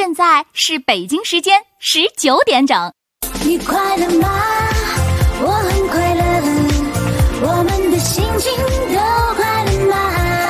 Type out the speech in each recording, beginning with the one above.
现在是北京时间19点整。 你快乐吗？我很快乐，我们的心情都快乐吗？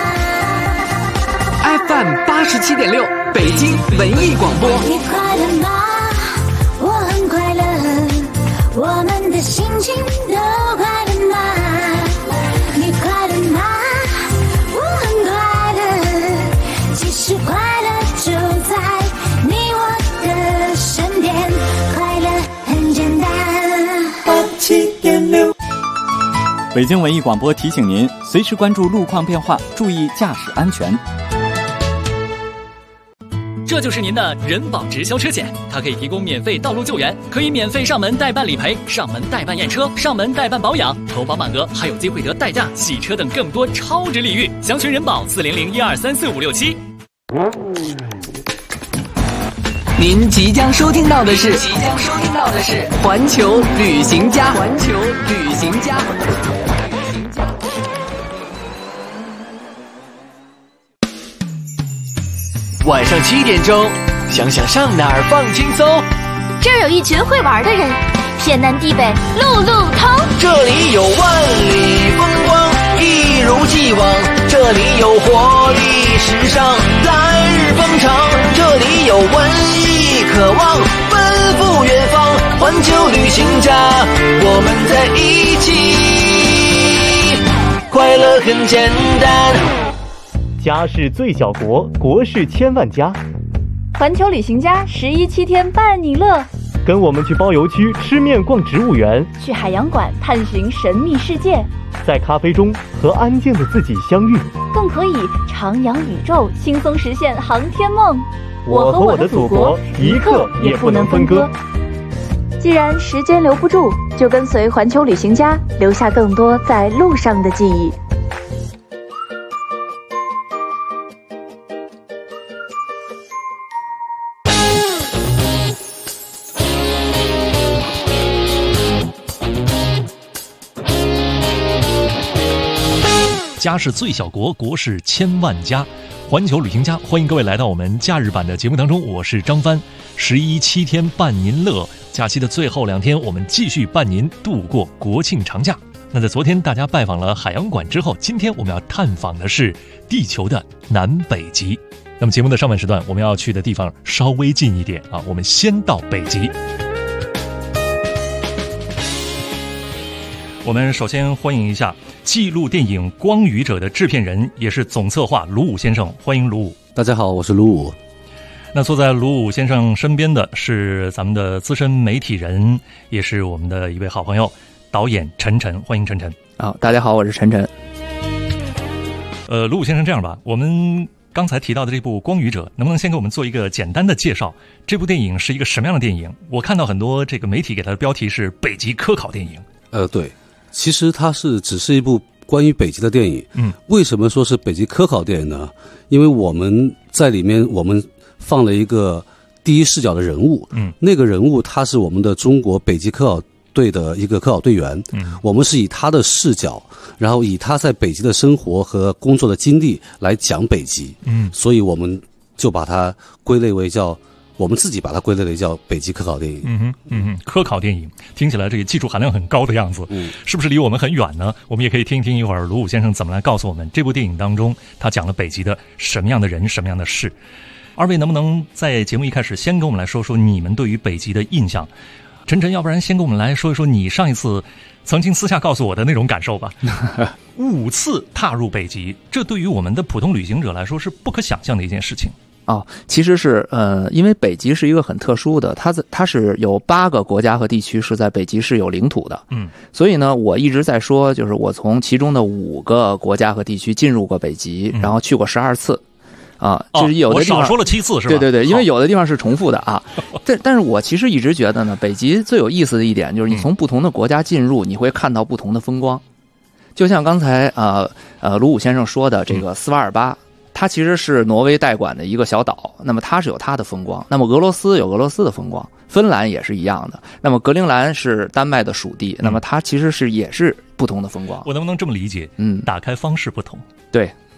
FM 87.6北京文艺广播。 你快乐吗？我很快乐，我们的心情都快乐吗？你快乐吗？我很快乐，其实快乐就在你我的身边，快乐很简单。87.6 北京文艺广播提醒您，随时关注路况变化，注意驾驶安全。 这就是您的人保直销车险，它可以提供免费道路救援，可以免费上门代办理赔、上门代办验车、上门代办保养，投保满额还有机会得代驾、洗车等更多超值礼遇。详询人保40012345567。 您即将收听到的是环球旅行家。晚上7点钟，想想上哪儿放轻松。 这儿有一群会玩的人，天南地北路路通。 这里有万里风光，一如既往。这里有活力时尚，来日方长。这里有文艺渴望，奔赴远方。环球旅行家，我们在一起，快乐很简单。 家是最小国，国是千万家。 环球旅行家11 7天伴你乐， 跟我们去包邮区吃面逛植物园， 去海洋馆探寻神秘世界， 在咖啡中和安静的自己相遇， 更可以徜徉宇宙，轻松实现航天梦。 我和我的祖国一刻也不能分割。 既然时间留不住，就跟随环球旅行家，留下更多在路上的记忆。 家是最小国，国是千万家。环球旅行家，欢迎各位来到我们假日版的节目当中，我是张帆。11 7天伴您乐，假期的最后2天，我们继续伴您度过国庆长假。那在昨天大家拜访了海洋馆之后，今天我们要探访的是地球的南北极。那么节目的上半时段，我们要去的地方稍微近一点啊，我们先到北极。我们首先欢迎一下纪录电影《光与者》的制片人，也是总策划卢武先生，欢迎卢武。 大家好，我是卢武。 那坐在卢武先生身边的是咱们的资深媒体人，也是我们的一位好朋友，导演陈晨，欢迎陈晨。 大家好，我是陈晨。 卢武先生，这样吧，我们刚才提到的这部《光与者》，能不能先给我们做一个简单的介绍？这部电影是一个什么样的电影？我看到很多这个媒体给它的标题是北极科考电影。 对。其实它只是一部关于北极的电影。为什么说是北极科考电影呢？因为我们在里面我们放了一个第一视角的人物。那个人物他是我们的中国北极科考队的一个科考队员。我们是以他的视角，然后以他在北极的生活和工作的经历来讲北极。所以我们就把它归类为我们自己把它归类为叫北极科考电影。 科考电影听起来这个技术含量很高的样子。是不是离我们很远呢？我们也可以听一听一会儿卢武先生怎么来告诉我们这部电影当中他讲了北极的什么样的人，什么样的事。二位能不能在节目一开始先跟我们来说说你们对于北极的印象？陈晨，要不然先跟我们来说一说你上一次曾经私下告诉我的那种感受吧。5次踏入北极，这对于我们的普通旅行者来说是不可想象的一件事情。 其实是因为北极是一个很特殊的，它是有8个国家和地区是在北极是有领土的。所以呢，我一直在说，就是我从其中的5个国家和地区进入过北极，然后去过12次。就是有的地方我少说了7次是吧？ 对，因为有的地方是重复的啊。但是我其实一直觉得呢，北极最有意思的一点就是你从不同的国家进入，你会看到不同的风光。就像刚才卢武先生说的，这个斯瓦尔巴。它其实是挪威代管的一个小岛，那么它是有它的风光。那么俄罗斯有俄罗斯的风光，芬兰也是一样的。那么格陵兰是丹麦的属地，那么它其实也是不同的风光。 我能不能这么理解？打开方式不同。 对，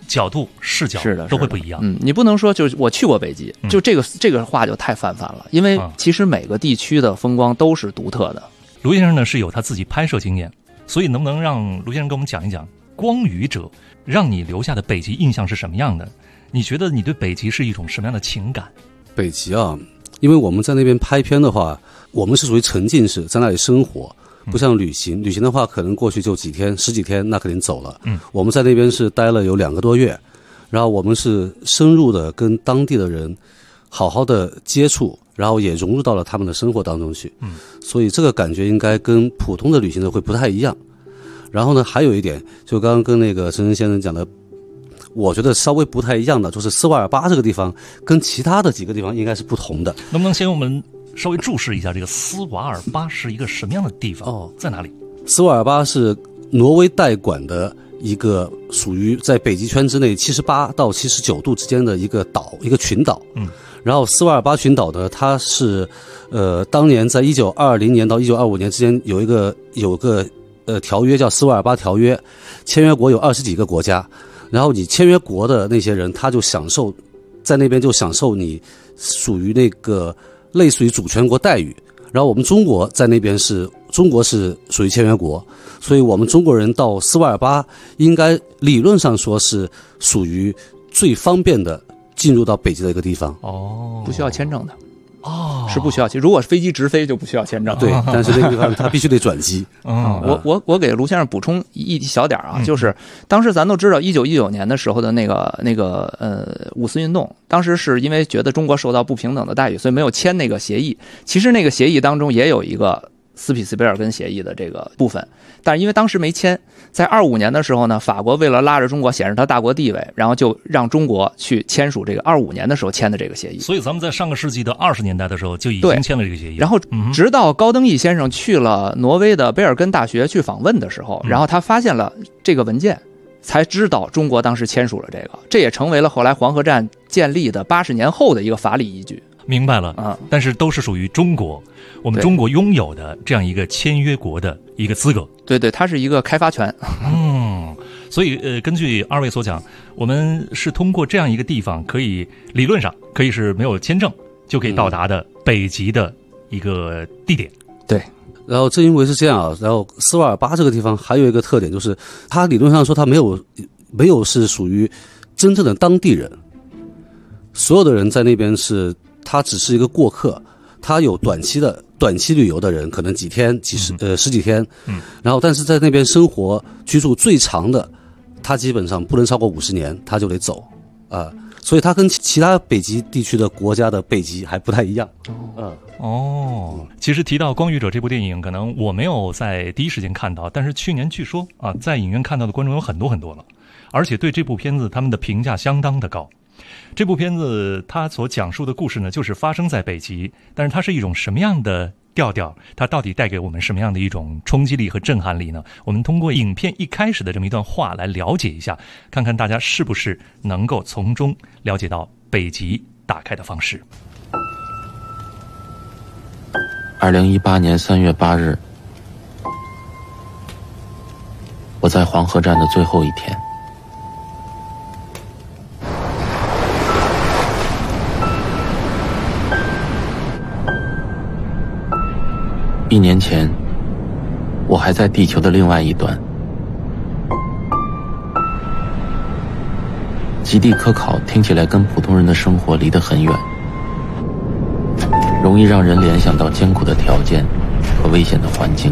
角度视角都会不一样。 你不能说就是我去过北极，就这个话就太泛泛了，因为其实每个地区的风光都是独特的。 卢先生呢是有他自己拍摄经验，所以能不能让卢先生跟我们讲一讲《光与者》让你留下的北极印象是什么样的？你觉得你对北极是一种什么样的情感？ 北极啊，因为我们在那边拍片的话，我们是属于沉浸式，在那里生活，不像旅行。旅行的话，可能过去就几天、10几天，那肯定走了。我们在那边是待了有2个多月，然后我们是深入的跟当地的人好好的接触，然后也融入到了他们的生活当中去。所以这个感觉应该跟普通的旅行者会不太一样。然后呢，还有一点，就刚刚跟那个陈先生讲的，我觉得稍微不太一样的，就是斯瓦尔巴这个地方跟其他的几个地方应该是不同的。 能不能先我们稍微注释一下这个斯瓦尔巴是一个什么样的地方？在哪里？ 斯瓦尔巴是挪威代管的一个属于在北极圈之内78到79度之间的一个岛，一个群岛。然后斯瓦尔巴群岛呢，它是当年在1920年到1925年之间有个条约叫斯瓦尔巴条约，签约国有20几个国家。然后你签约国的那些人，他就享受在那边就享受你属于那个类似于主权国待遇。然后我们中国在那边中国是属于签约国，所以我们中国人到斯瓦尔巴应该理论上说是属于最方便的进入到北极的一个地方。 不需要签证的。是不需要签，如果是飞机直飞就不需要签证。 对，但是那个地方它必须得转机。 我给卢先生补充一小点啊，就是当时咱都知道1919年的时候的那个五四运动，当时是因为觉得中国受到不平等的待遇，所以没有签那个协议。其实那个协议当中也有一个斯匹茨贝尔根协议的这个部分，但是因为当时没签，在25年的时候呢，法国为了拉着中国显示他大国地位，然后就让中国去签署这个25年的时候签的这个协议。 所以咱们在上个世纪的20年代的时候就已经签了这个协议。 然后直到高登义先生去了挪威的贝尔根大学去访问的时候，然后他发现了这个文件，才知道中国当时签署了这个，这也成为了后来黄河站建立的80年后的一个法理依据。 明白了但是都是属于中国，我们中国拥有的这样一个签约国的一个资格。 对，它是一个开发权。 所以根据二位所讲，我们是通过这样一个地方，可以理论上可以是没有签证就可以到达的北极的一个地点。 对。 然后正因为是这样啊，然后斯瓦尔巴这个地方还有一个特点，就是它理论上说它没有是属于真正的当地人，所有的人在那边他只是一个过客，他有短期旅游的人，可能几天、十几天，然后但是在那边生活居住最长的，他基本上不能超过50年，他就得走所以它跟其他北极地区的国家的北极还不太一样。 其实提到《光与者》这部电影，可能我没有在第一时间看到，但是去年据说在影院看到的观众有很多很多了，而且对这部片子他们的评价相当的高。这部片子它所讲述的故事呢，就是发生在北极，但是它是一种什么样的调调？它到底带给我们什么样的一种冲击力和震撼力呢？我们通过影片一开始的这么一段话来了解一下，看看大家是不是能够从中了解到北极打开的方式。 2018年3月8日，我在黄河站的最后一天。1年前，我还在地球的另外一端。极地科考听起来跟普通人的生活离得很远，容易让人联想到艰苦的条件和危险的环境。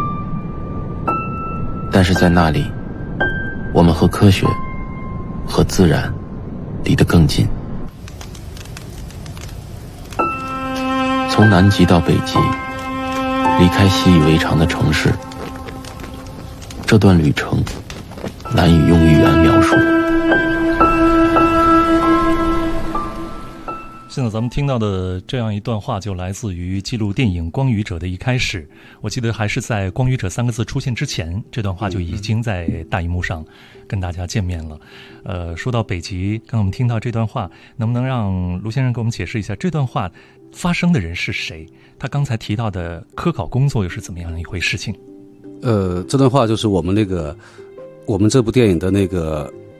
但是在那里，我们和科学、和自然离得更近。从南极到北极，离开习以为常的城市，这段旅程难以用语言描述。 现在咱们听到的这样一段话就来自于记录电影《光与者》的一开始，我记得还是在《光与者》3个字出现之前，这段话就已经在大荧幕上跟大家见面了。说到北极，刚刚我们听到这段话，能不能让卢先生给我们解释一下这段话发生的人是谁？他刚才提到的科考工作又是怎么样的一回事情？ 这段话就是我们这部电影的那个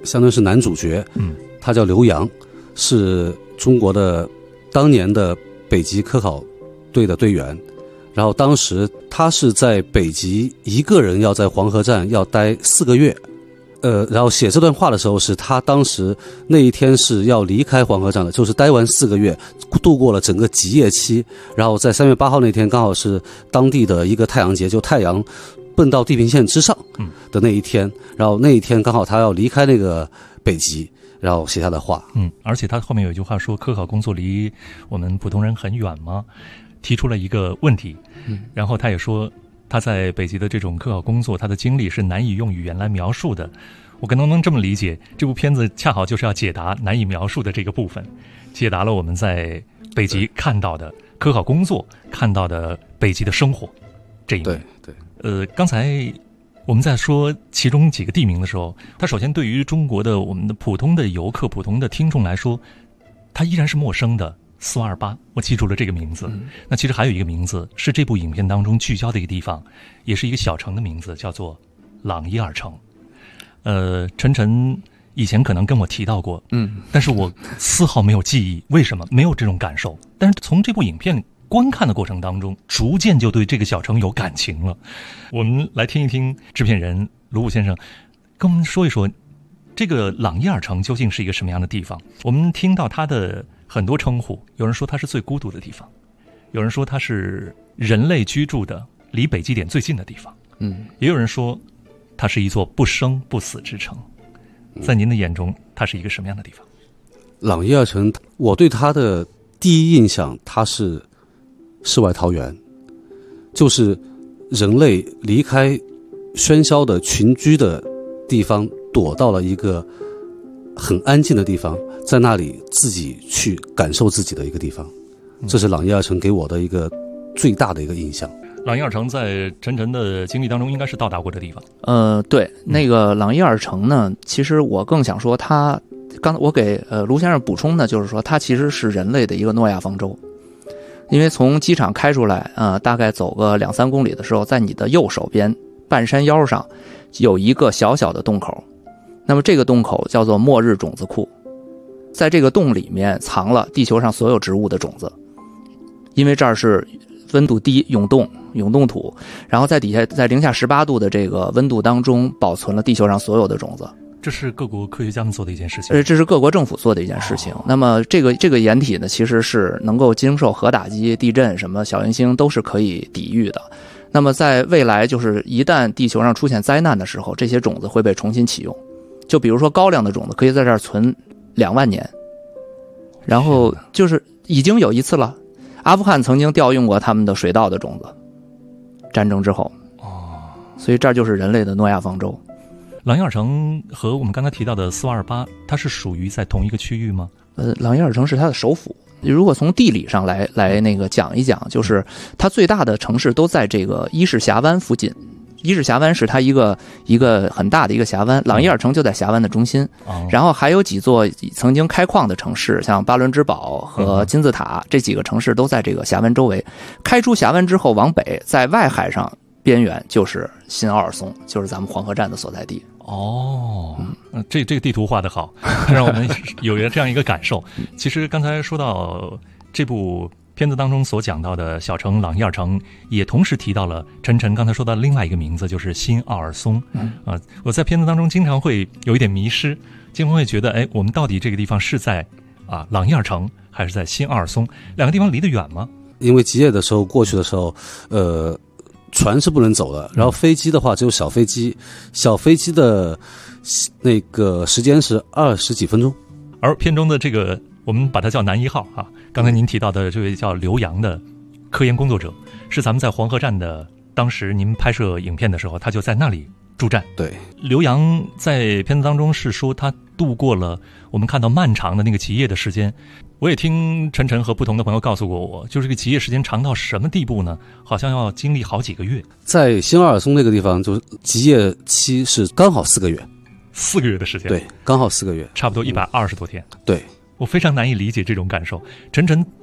相当于是男主角，他叫刘洋，是中国的当年的北极科考队的队员。然后当时他是在北极一个人要在黄河站要待4个月，然后写这段话的时候是他当时那一天是要离开黄河站的，就是待完4个月，度过了整个极夜期，然后在3月8号那天刚好是当地的一个太阳节，就太阳奔到地平线之上的那一天，然后那一天刚好他要离开那个北极，然后写下的话。 而且他后面有一句话说，科考工作离我们普通人很远吗？提出了一个问题，然后他也说他在北极的这种科考工作，他的经历是难以用语言来描述的。我可能这么理解，这部片子恰好就是要解答难以描述的这个部分，解答了我们在北极看到的科考工作，看到的北极的生活这一面。对，刚才我们在说其中几个地名的时候，它首先对于中国的我们的普通的游客、普通的听众来说，它依然是陌生的。4528，我记住了这个名字。那其实还有一个名字是这部影片当中聚焦的一个地方，也是一个小城的名字，叫做朗伊尔城。晨晨以前可能跟我提到过，但是我丝毫没有记忆，为什么没有这种感受？但是从这部影片观看的过程当中，逐渐就对这个小城有感情了。我们来听一听制片人卢武先生跟我们说一说，这个朗伊尔城究竟是一个什么样的地方？我们听到它的很多称呼，有人说它是最孤独的地方，有人说它是人类居住的离北极点最近的地方，也有人说它是一座不生不死之城。在您的眼中，它是一个什么样的地方？ 朗伊尔城，我对它的第一印象，它是世外桃源，就是人类离开喧嚣的群居的地方，躲到了一个很安静的地方，在那里自己去感受自己的一个地方。这是朗伊尔城给我的一个最大的一个印象。 朗伊尔城在晨晨的经历当中应该是到达过的地方。 对，那个朗伊尔城呢，其实我更想说它，刚才我给卢先生补充的就是说，它其实是人类的一个诺亚方舟。因为从机场开出来，大概走个2-3公里的时候，在你的右手边半山腰上有一个小小的洞口，那么这个洞口叫做末日种子库，在这个洞里面藏了地球上所有植物的种子，因为这儿是温度低，永冻土，然后在底下在零下18度的这个温度当中保存了地球上所有的种子。 这是各国科学家们做的一件事情， 这是各国政府做的一件事情。那么这个掩体呢，其实是能够经受核打击、地震、什么小行星都是可以抵御的。那么在未来，就是一旦地球上出现灾难的时候，这些种子会被重新启用。就比如说高粱的种子可以在这儿存2万年，然后就是已经有一次了，阿富汗曾经调用过他们的水稻的种子，战争之后。所以这就是人类的诺亚方舟。 朗伊尔城和我们刚才提到的4528，它是属于在同一个区域吗？ 朗伊尔城是它的首府。如果从地理上来那个讲一讲，就是它最大的城市都在这个伊势峡湾附近。伊势峡湾是它一个很大的一个峡湾，朗伊尔城就在峡湾的中心。然后还有几座曾经开矿的城市，像巴伦支堡和金字塔，这几个城市都在这个峡湾周围。开出峡湾之后往北，在外海上边缘就是新奥尔松，就是咱们黄河站的所在地。 这个地图画得好，让我们有这样一个感受。其实刚才说到这部片子当中所讲到的小城朗伊尔城，也同时提到了晨晨刚才说到的另外一个名字，就是新奥尔松。我在片子当中经常会有一点迷失，经常会觉得，我们到底这个地方是在朗伊尔城还是在新奥尔松？两个地方离得远吗？ 因为极夜的时候过去的时候，船是不能走的，然后飞机的话只有小飞机，小飞机的那个时间是20几分钟。 而片中的这个，我们把它叫男1号啊，刚才您提到的这位叫刘洋的科研工作者，是咱们在黄河站的，当时您拍摄影片的时候，他就在那里驻站。 对， 刘洋在片子当中是说他度过了我们看到漫长的那个极夜的时间。我也听晨晨和不同的朋友告诉过我，就是这个极夜时间长到什么地步呢？好像要经历好几个月。 在新奥尔松那个地方，就是极夜期是刚好4个月 ，4个月的时间。 对，刚好4个月， 差不多120多天。 对， 我非常难以理解这种感受。晨晨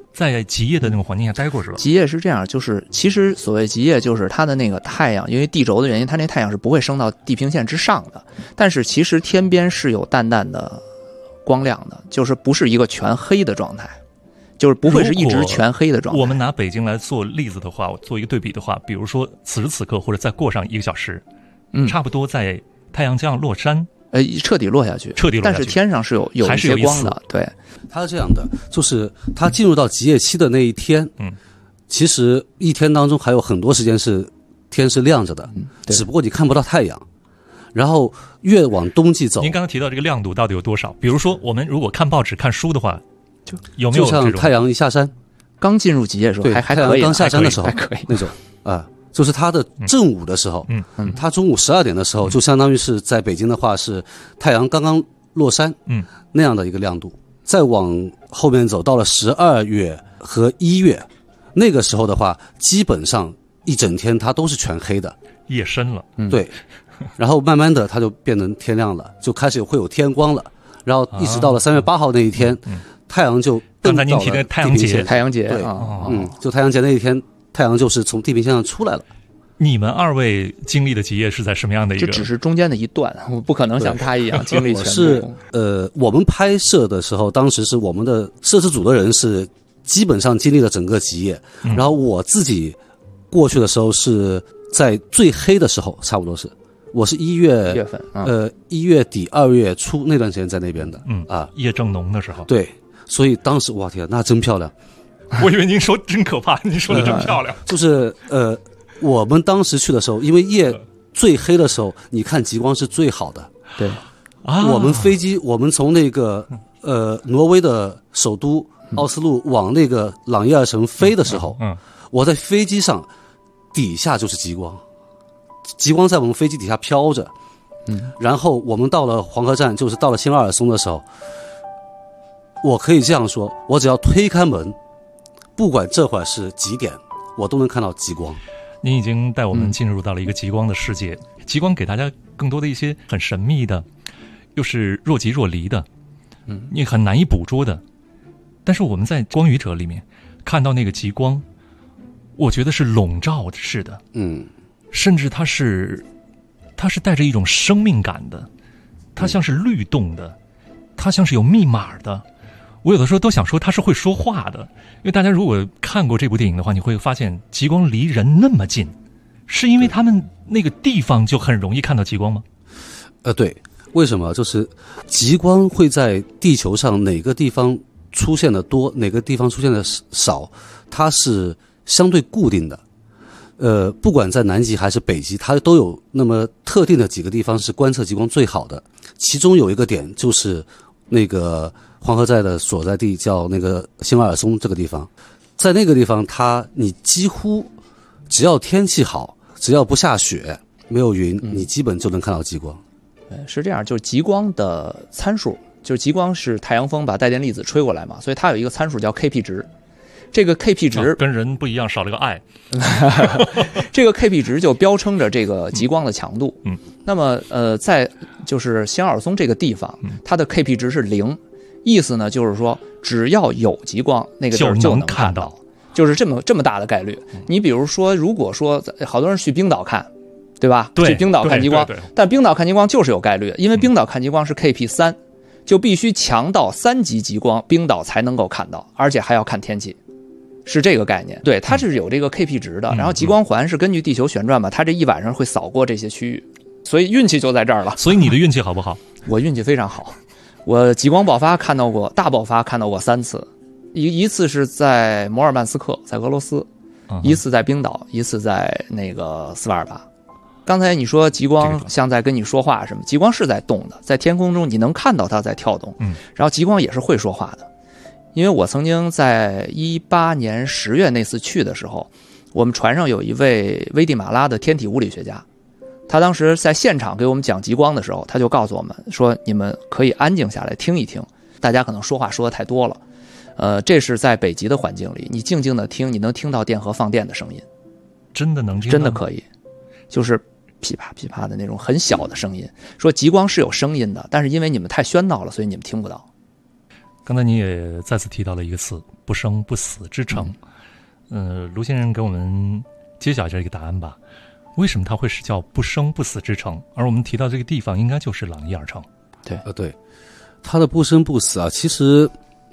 在极夜的那种环境下待过是吧？ 极夜是这样，就是其实所谓极夜，就是它的那个太阳，因为地轴的原因，它那太阳是不会升到地平线之上的。但是其实天边是有淡淡的光亮的，就是不是一个全黑的状态，就是不会是一直全黑的状态。 我们拿北京来做例子的话，做一个对比的话，比如说此时此刻或者再过上1个小时，差不多在太阳将要落山。 彻底落下去，但是天上是有一些光的，对。 它是这样的，就是它进入到极夜期的那一天，其实一天当中还有很多时间是天是亮着的，只不过你看不到太阳。然后越往冬季走， 您刚刚提到这个亮度到底有多少？比如说我们如果看报纸、看书的话，就有没有就像太阳一下山， 刚进入极夜的时候，还可以，刚下山的时候还可以那种啊。就是它的正午的时候，它中午12点的时候，就相当于是在北京的话是太阳刚刚落山，那样的一个亮度。再往后面走，到了12月和1月，那个时候的话，基本上一整天它都是全黑的， 夜深了， 对。然后慢慢的它就变成天亮了，就开始会有天光了。然后一直到了3月8号那一天，太阳就刚才您提的太阳节， 对，就太阳节那一天。太阳就是从地平线上出来了。 你们2位经历的极夜是在什么样的一个？ 这只是中间的一段，我不可能像他一样经历全部。 是我们拍摄的时候，当时是我们的摄制组的人是基本上经历了整个极夜，然后我自己过去的时候是在最黑的时候，差不多是我是1月份 ，1月底2月初那段时间在那边的， 夜正浓的时候。 对，所以当时哇天，那真漂亮。 我以为您说真可怕，您说的真漂亮。 就是我们当时去的时候，因为夜最黑的时候，你看极光是最好的。 对， 我们飞机，我们从那个挪威的首都奥斯陆往那个朗伊尔城飞的时候，我在飞机上底下就是极光，极光在我们飞机底下飘着。然后我们到了黄河站，就是到了新奥尔松的时候，我可以这样说，我只要推开门。不管这会儿是几点，我都能看到极光。 您已经带我们进入到了一个极光的世界，极光给大家更多的一些很神秘的，又是若即若离的，你很难以捕捉的。但是我们在光语者里面看到那个极光，我觉得是笼罩式的，甚至它是带着一种生命感的，它像是律动的，它像是有密码的。我有的时候都想说它是会说话的，因为大家如果看过这部电影的话，你会发现极光离人那么近，是因为他们那个地方就很容易看到极光吗？ 对，为什么？就是极光会在地球上哪个地方出现的多，哪个地方出现的少，它是相对固定的。不管在南极还是北极，它都有那么特定的几个地方是观测极光最好的。其中有一个点就是那个黄河寨的所在地叫那个新瓦尔松这个地方，在那个地方你几乎只要天气好，只要不下雪没有云，你基本就能看到极光。 是这样，就是极光的参数，就是极光是太阳风把带电粒子吹过来嘛，所以它有一个参数叫 Kp 值。这个 Kp 值跟人不一样，少了个 I 这个 Kp 值就标称着这个极光的强度。那么在就是新奥尔松这个地方，它的 Kp 值是0，意思呢就是说只要有极光，那个地儿就能看到，就是这么大的概率。你比如说，如果说好多人去冰岛看，对吧？ 对， 去冰岛看极光， 对， 但冰岛看极光就是有概率，因为冰岛看极光是 Kp 3，就必须强到3级极光，冰岛才能够看到，而且还要看天气。是这个概念，对，它是有这个 Kp 值的。然后极光环是根据地球旋转嘛，它这一晚上会扫过这些区域，所以运气就在这儿了。 所以你的运气好不好？ 我运气非常好，我极光爆发看到过，大爆发看到过3次，一次是在摩尔曼斯克，在俄罗斯，一次在冰岛，一次在那个斯瓦尔巴。刚才你说极光像在跟你说话什么，极光是在动的，在天空中你能看到它在跳动，然后极光也是会说话的。因为我曾经在18年10月那次去的时候，我们船上有一位危地马拉的天体物理学家，他当时在现场给我们讲极光的时候，他就告诉我们说，你们可以安静下来听一听，大家可能说话说的太多了。这是在北极的环境里，你静静的听，你能听到电荷放电的声音， 真的能听到， 真的可以，就是噼啪噼啪的那种很小的声音。说极光是有声音的，但是因为你们太喧闹了，所以你们听不到。 刚才你也再次提到了一个词“不生不死之城”。卢先生给我们揭晓这个答案吧。为什么它会是叫不生不死之城？而我们提到这个地方，应该就是朗伊尔城。 对， 对，它的不生不死啊，其实，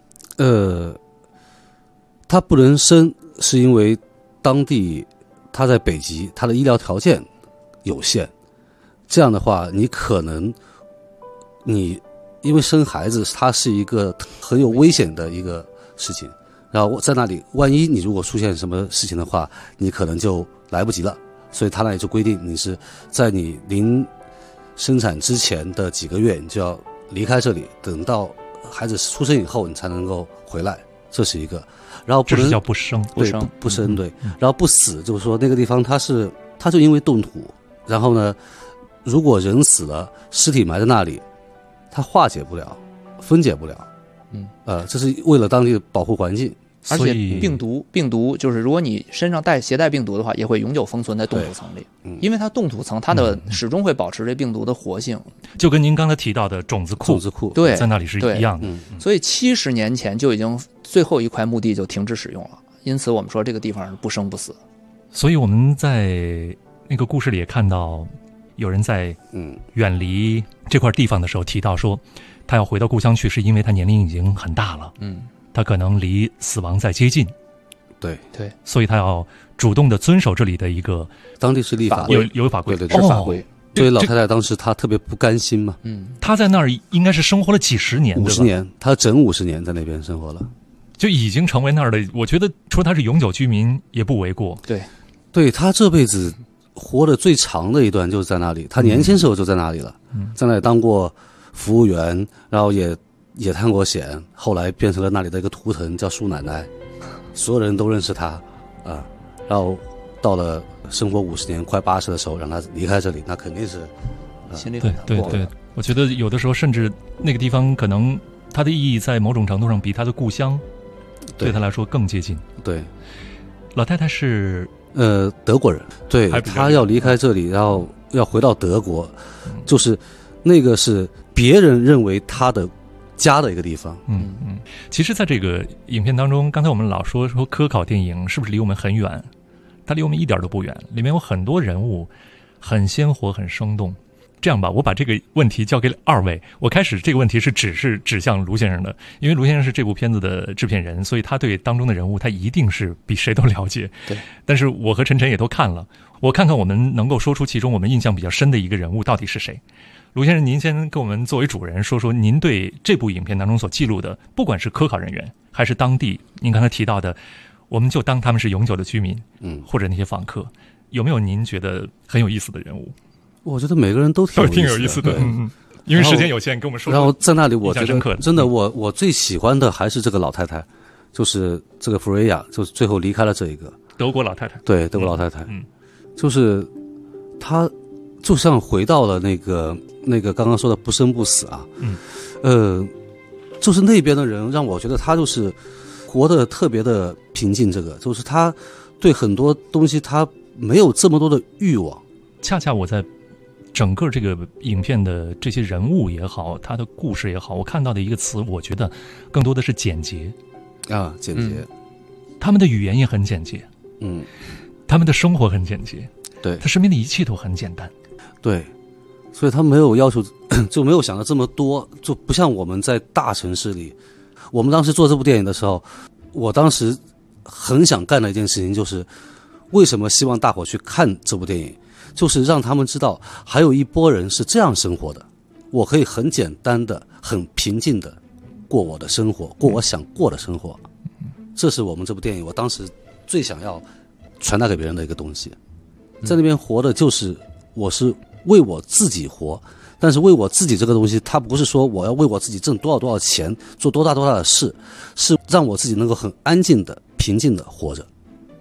它不能生，是因为当地它在北极，它的医疗条件有限。这样的话，你可能因为生孩子，它是一个很有危险的一个事情。然后在那里，万一你如果出现什么事情的话，你可能就来不及了。所以他那里就规定，你是在你临生产之前的几个月，你就要离开这里，等到孩子出生以后，你才能够回来。这是一个。然后不能， 这是叫不生， 对，不生，对。然后不死，就是说那个地方它就因为冻土，然后呢，如果人死了，尸体埋在那里，它化解不了，分解不了。这是为了当地保护环境。 而且病毒就是，如果你身上携带病毒的话，也会永久封存在冻土层里，因为它冻土层它的始终会保持这病毒的活性， 就跟您刚才提到的种子库对， 在那里是一样的。 所以70年前就已经最后一块墓地就停止使用了，因此我们说这个地方不生不死。 所以我们在那个故事里也看到，有人在远离这块地方的时候提到说，他要回到故乡去，是因为他年龄已经很大了。他可能离死亡在接近， 对， 所以他要主动的遵守这里的一个当地是立法有法规， 对，法规。所以老太太当时她特别不甘心嘛， 她在那儿应该是生活了几十年 ，50年，她整50年在那边生活了， 就已经成为那儿的。我觉得说她是永久居民也不为过。 对，她这辈子活得最长的一段就是在那里，她年轻时候就在那里了，在那里当过服务员，然后也探过险，后来变成了那里的一个图腾，叫苏奶奶，所有人都认识她啊。然后到了生活50年，快80的时候，让她离开这里，那肯定是心里很难过。 对，我觉得有的时候甚至那个地方可能它的意义在某种程度上比她的故乡对她来说更接近。 对， 老太太是德国人，对，她要离开这里，然后要回到德国，就是那个是别人认为她的家的一个地方。 其实在这个影片当中，刚才我们老说科考电影是不是离我们很远？它离我们一点都不远，里面有很多人物很鲜活很生动。这样吧，我把这个问题交给二位。我开始这个问题是指向卢先生的，因为卢先生是这部片子的制片人，所以他对当中的人物他一定是比谁都了解。 对， 但是我和晨晨也都看了，我看看我们能够说出其中我们印象比较深的一个人物到底是谁。卢先生，您先跟我们作为主人说说您对这部影片当中所记录的，不管是科考人员还是当地您刚才提到的，我们就当他们是永久的居民，或者那些访客，有没有您觉得很有意思的人物？ 我觉得每个人都挺有意思的， 因为时间有限，跟我们说。 然后在那里，我觉得真的，我最喜欢的还是这个老太太，就是这个弗瑞亚，就是最后离开了这一个德国老太太。 对，德国老太太，就是她就像回到了那个刚刚说的不生不死啊，就是那边的人让我觉得他就是活得特别的平静，这个就是他对很多东西他没有这么多的欲望。 恰恰我在整个这个影片的这些人物也好，他的故事也好，我看到的一个词，我觉得更多的是简洁啊，简洁。 他们的语言也很简洁，他们的生活很简洁， 对， 他身边的一切都很简单， 对，所以他没有要求，就没有想到这么多，就不像我们在大城市里。我们当时做这部电影的时候，我当时很想干的一件事情就是，为什么希望大伙去看这部电影？就是让他们知道还有一波人是这样生活的，我可以很简单的很平静的过我的生活，过我想过的生活。这是我们这部电影我当时最想要传达给别人的一个东西。在那边活的就是我是为我自己活，但是为我自己这个东西，它不是说我要为我自己挣多少钱，做多大的事，是让我自己能够很安静的平静的活着。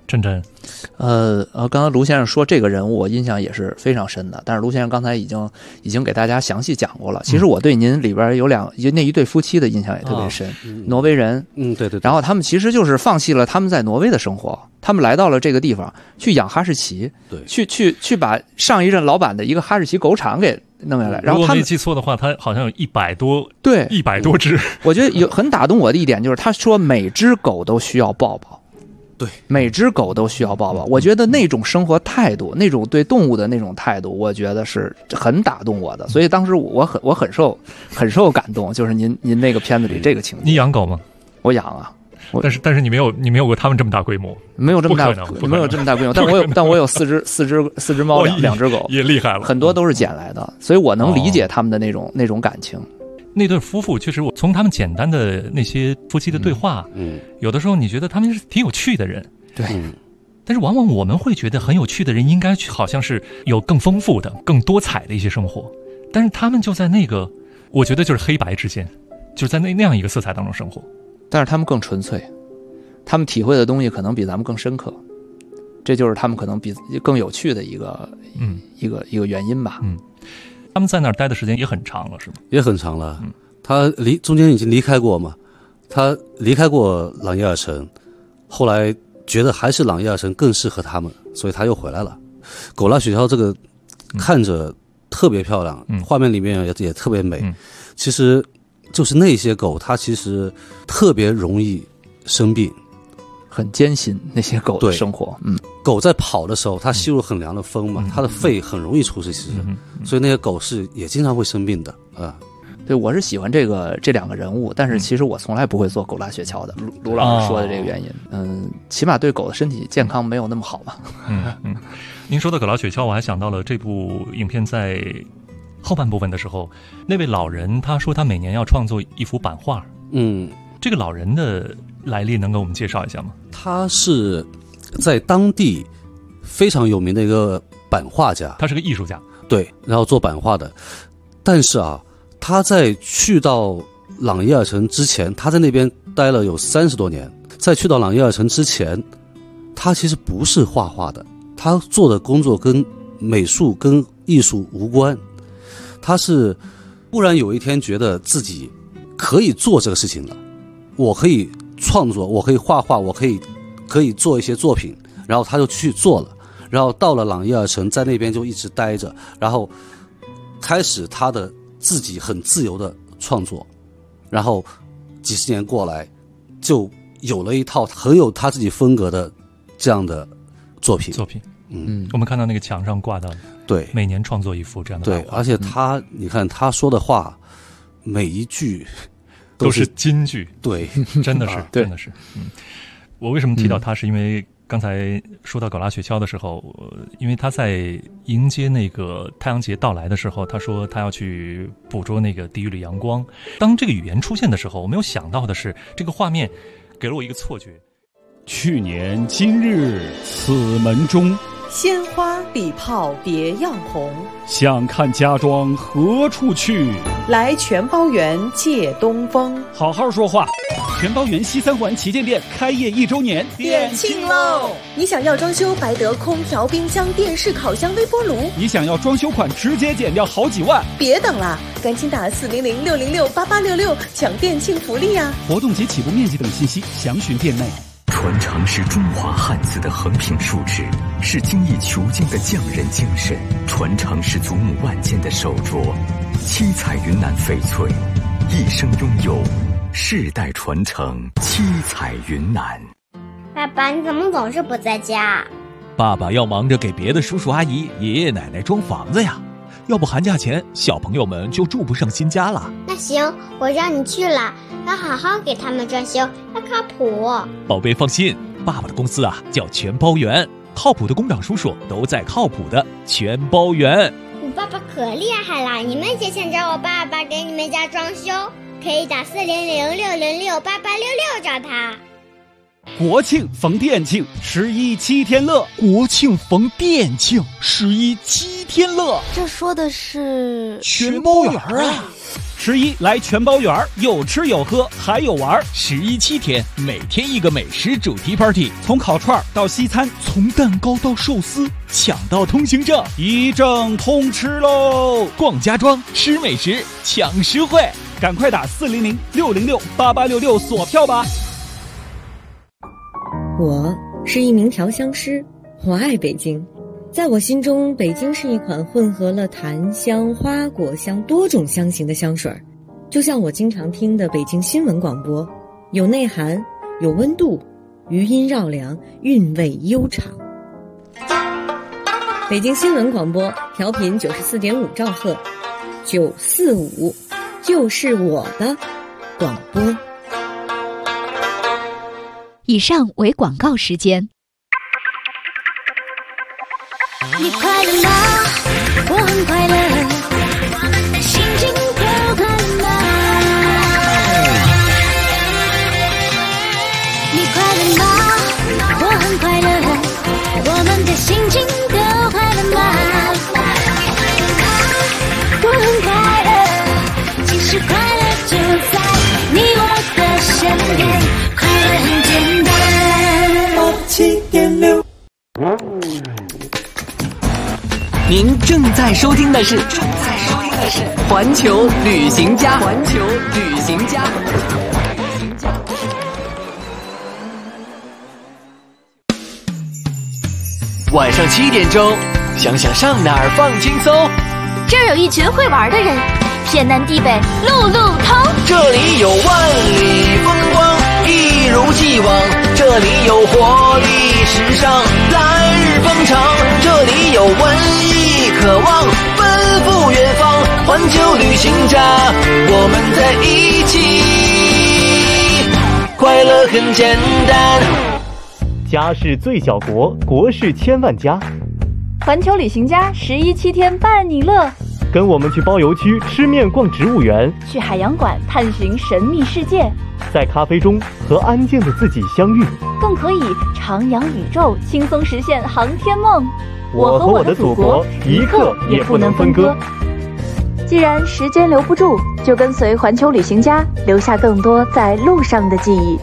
真真， 刚才卢先生说这个人物我印象也是非常深的，但是卢先生刚才已经给大家详细讲过了。其实我对您里边有那一对夫妻的印象也特别深，挪威人， 对。 然后他们其实就是放弃了他们在挪威的生活，他们来到了这个地方去养哈士奇， 对， 去把上一任老板的一个哈士奇狗场给弄下来。然后如果没记错的话，他好像有100多只。 我觉得很打动我的一点就是他说每只狗都需要抱抱。 对， 每只狗都需要抱抱。我觉得那种生活态度，那种对动物的那种态度，我觉得是很打动我的。所以当时我很受感动，就是您那个片子里这个情节。 你养狗吗？ 我养啊， 但是你没有过他们这么大规模， 没有这么大规模，但我有四只猫2只狗， 也厉害了， 很多都是捡来的，所以我能理解他们的那种感情。 那对夫妇确实，我从他们简单的那些夫妻的对话，有的时候你觉得他们是挺有趣的人， 对， 但是往往我们会觉得很有趣的人应该好像是有更丰富的、更多彩的一些生活，但是他们就在那个，我觉得就是黑白之间，就在那样一个色彩当中生活， 但是他们更纯粹，他们体会的东西可能比咱们更深刻，这就是他们可能比更有趣的一个原因吧。 他们在那儿待的时间也很长了，是吗？ 也很长了。他中间已经离开过嘛，他离开过朗耶尔城，后来觉得还是朗耶尔城更适合他们，所以他又回来了。狗拉雪橇这个看着特别漂亮，画面里面也特别美。其实就是那些狗，它其实特别容易生病， 很艰辛。那些狗的生活， 狗在跑的时候，它吸入很凉的风嘛，它的肺很容易出事情，所以那些狗也经常会生病的啊。 对，我是喜欢这两个人物，但是其实我从来不会做狗拉雪橇的。卢老师说的这个原因，起码对狗的身体健康没有那么好嘛。 您说的狗拉雪橇，我还想到了这部影片在后半部分的时候，那位老人他说他每年要创作一幅版画。这个老人的来历能给我们介绍一下吗？ 他是在当地非常有名的一个版画家， 他是个艺术家， 对，然后做版画的。但是他在去到朗耶尔城之前，他在那边待了有30多年。在去到朗耶尔城之前，他其实不是画画的，他做的工作跟美术跟艺术无关。他是忽然有一天觉得自己可以做这个事情了，我可以创作，我可以画画，我可以做一些作品，然后他就去做了。然后到了朗耶尔城，在那边就一直待着，然后开始他的自己很自由的创作，然后几十年过来，就有了一套很有他自己风格的这样的作品。 我们看到那个墙上挂的， 对， 每年创作一幅这样的版画。 对，而且你看他说的话，每一句都是金句， 对， 真的是，真的是。我为什么提到他，是因为刚才说到狗拉雪橇的时候，因为他在迎接那个太阳节到来的时候，他说他要去捕捉那个地狱里阳光。当这个语言出现的时候，我没有想到的是，这个画面给了我一个错觉。 去年今日此门中， 鲜花礼炮别样红。 想看家庄何处去？ 来全包园借东风。 好好说话。全包园西3环旗舰店开业1周年， 店庆喽！你想要装修白德空调、冰箱、电视、烤箱、微波炉？ 你想要装修款直接减掉好几万？ 别等了，赶紧打400-606-8866抢店庆福利呀！ 活动及起步面积等信息详询店内。 传承是中华汉字的横平竖直，是精益求精的匠人精神；传承是祖母万件的手镯，七彩云南翡翠，一生拥有，世代传承，七彩云南。 爸爸，你怎么总是不在家？ 爸爸要忙着给别的叔叔阿姨、爷爷奶奶装房子呀，要不寒假前小朋友们就住不上新家了。 那行，我让你去了，要好好给他们装修，要靠谱。 宝贝放心，爸爸的公司叫全包园，靠谱的工长叔叔都在靠谱的全包园。 你爸爸可厉害了，你们也想找我爸爸给你们家装修，可以打400-606-8866找他。 国庆逢店庆，11七天乐。 国庆逢店庆，11七天乐。 这说的是全包园啊！ 11来全包园，有吃有喝还有玩。 11、7天，每天一个美食主题 party， 从烤串到西餐， 从蛋糕到寿司，抢到通行证， 一证通吃喽！ 逛家装，吃美食，抢实惠， 赶快打400-606-8866锁票吧。 我是一名调香师，我爱北京。在我心中，北京是一款混合了檀香、花果香多种香型的香水，就像我经常听的北京新闻广播，有内涵，有温度，余音绕梁，韵味悠长。北京新闻广播调频94.5兆赫，945就是我的广播。 以上为广告时间。 你快乐吗？我很快乐，我们的心情都快乐吗？你快乐吗？我很快乐，我们的心情都快乐吗？我很快乐，其实快乐就在你我的身边，快乐很简单。 您正在收听的是环球旅行家。晚上7点钟，想想上哪儿放轻松。 这儿有一群会玩的人，天南地北路路通。 这里有万里风光，一如既往。这里有活力时尚，来日方长。这里有文艺渴望，奔赴远方。环球旅行家，我们在一起，快乐很简单。 家是最小国，国是千万家。 环球旅行家11、7天伴你乐， 跟我们去包邮区吃面逛植物园， 去海洋馆探寻神秘世界， 在咖啡中和安静的自己相遇， 更可以徜徉宇宙，轻松实现航天梦。 我和我的祖国一刻也不能分割。 既然时间留不住，就跟随环球旅行家，留下更多在路上的记忆。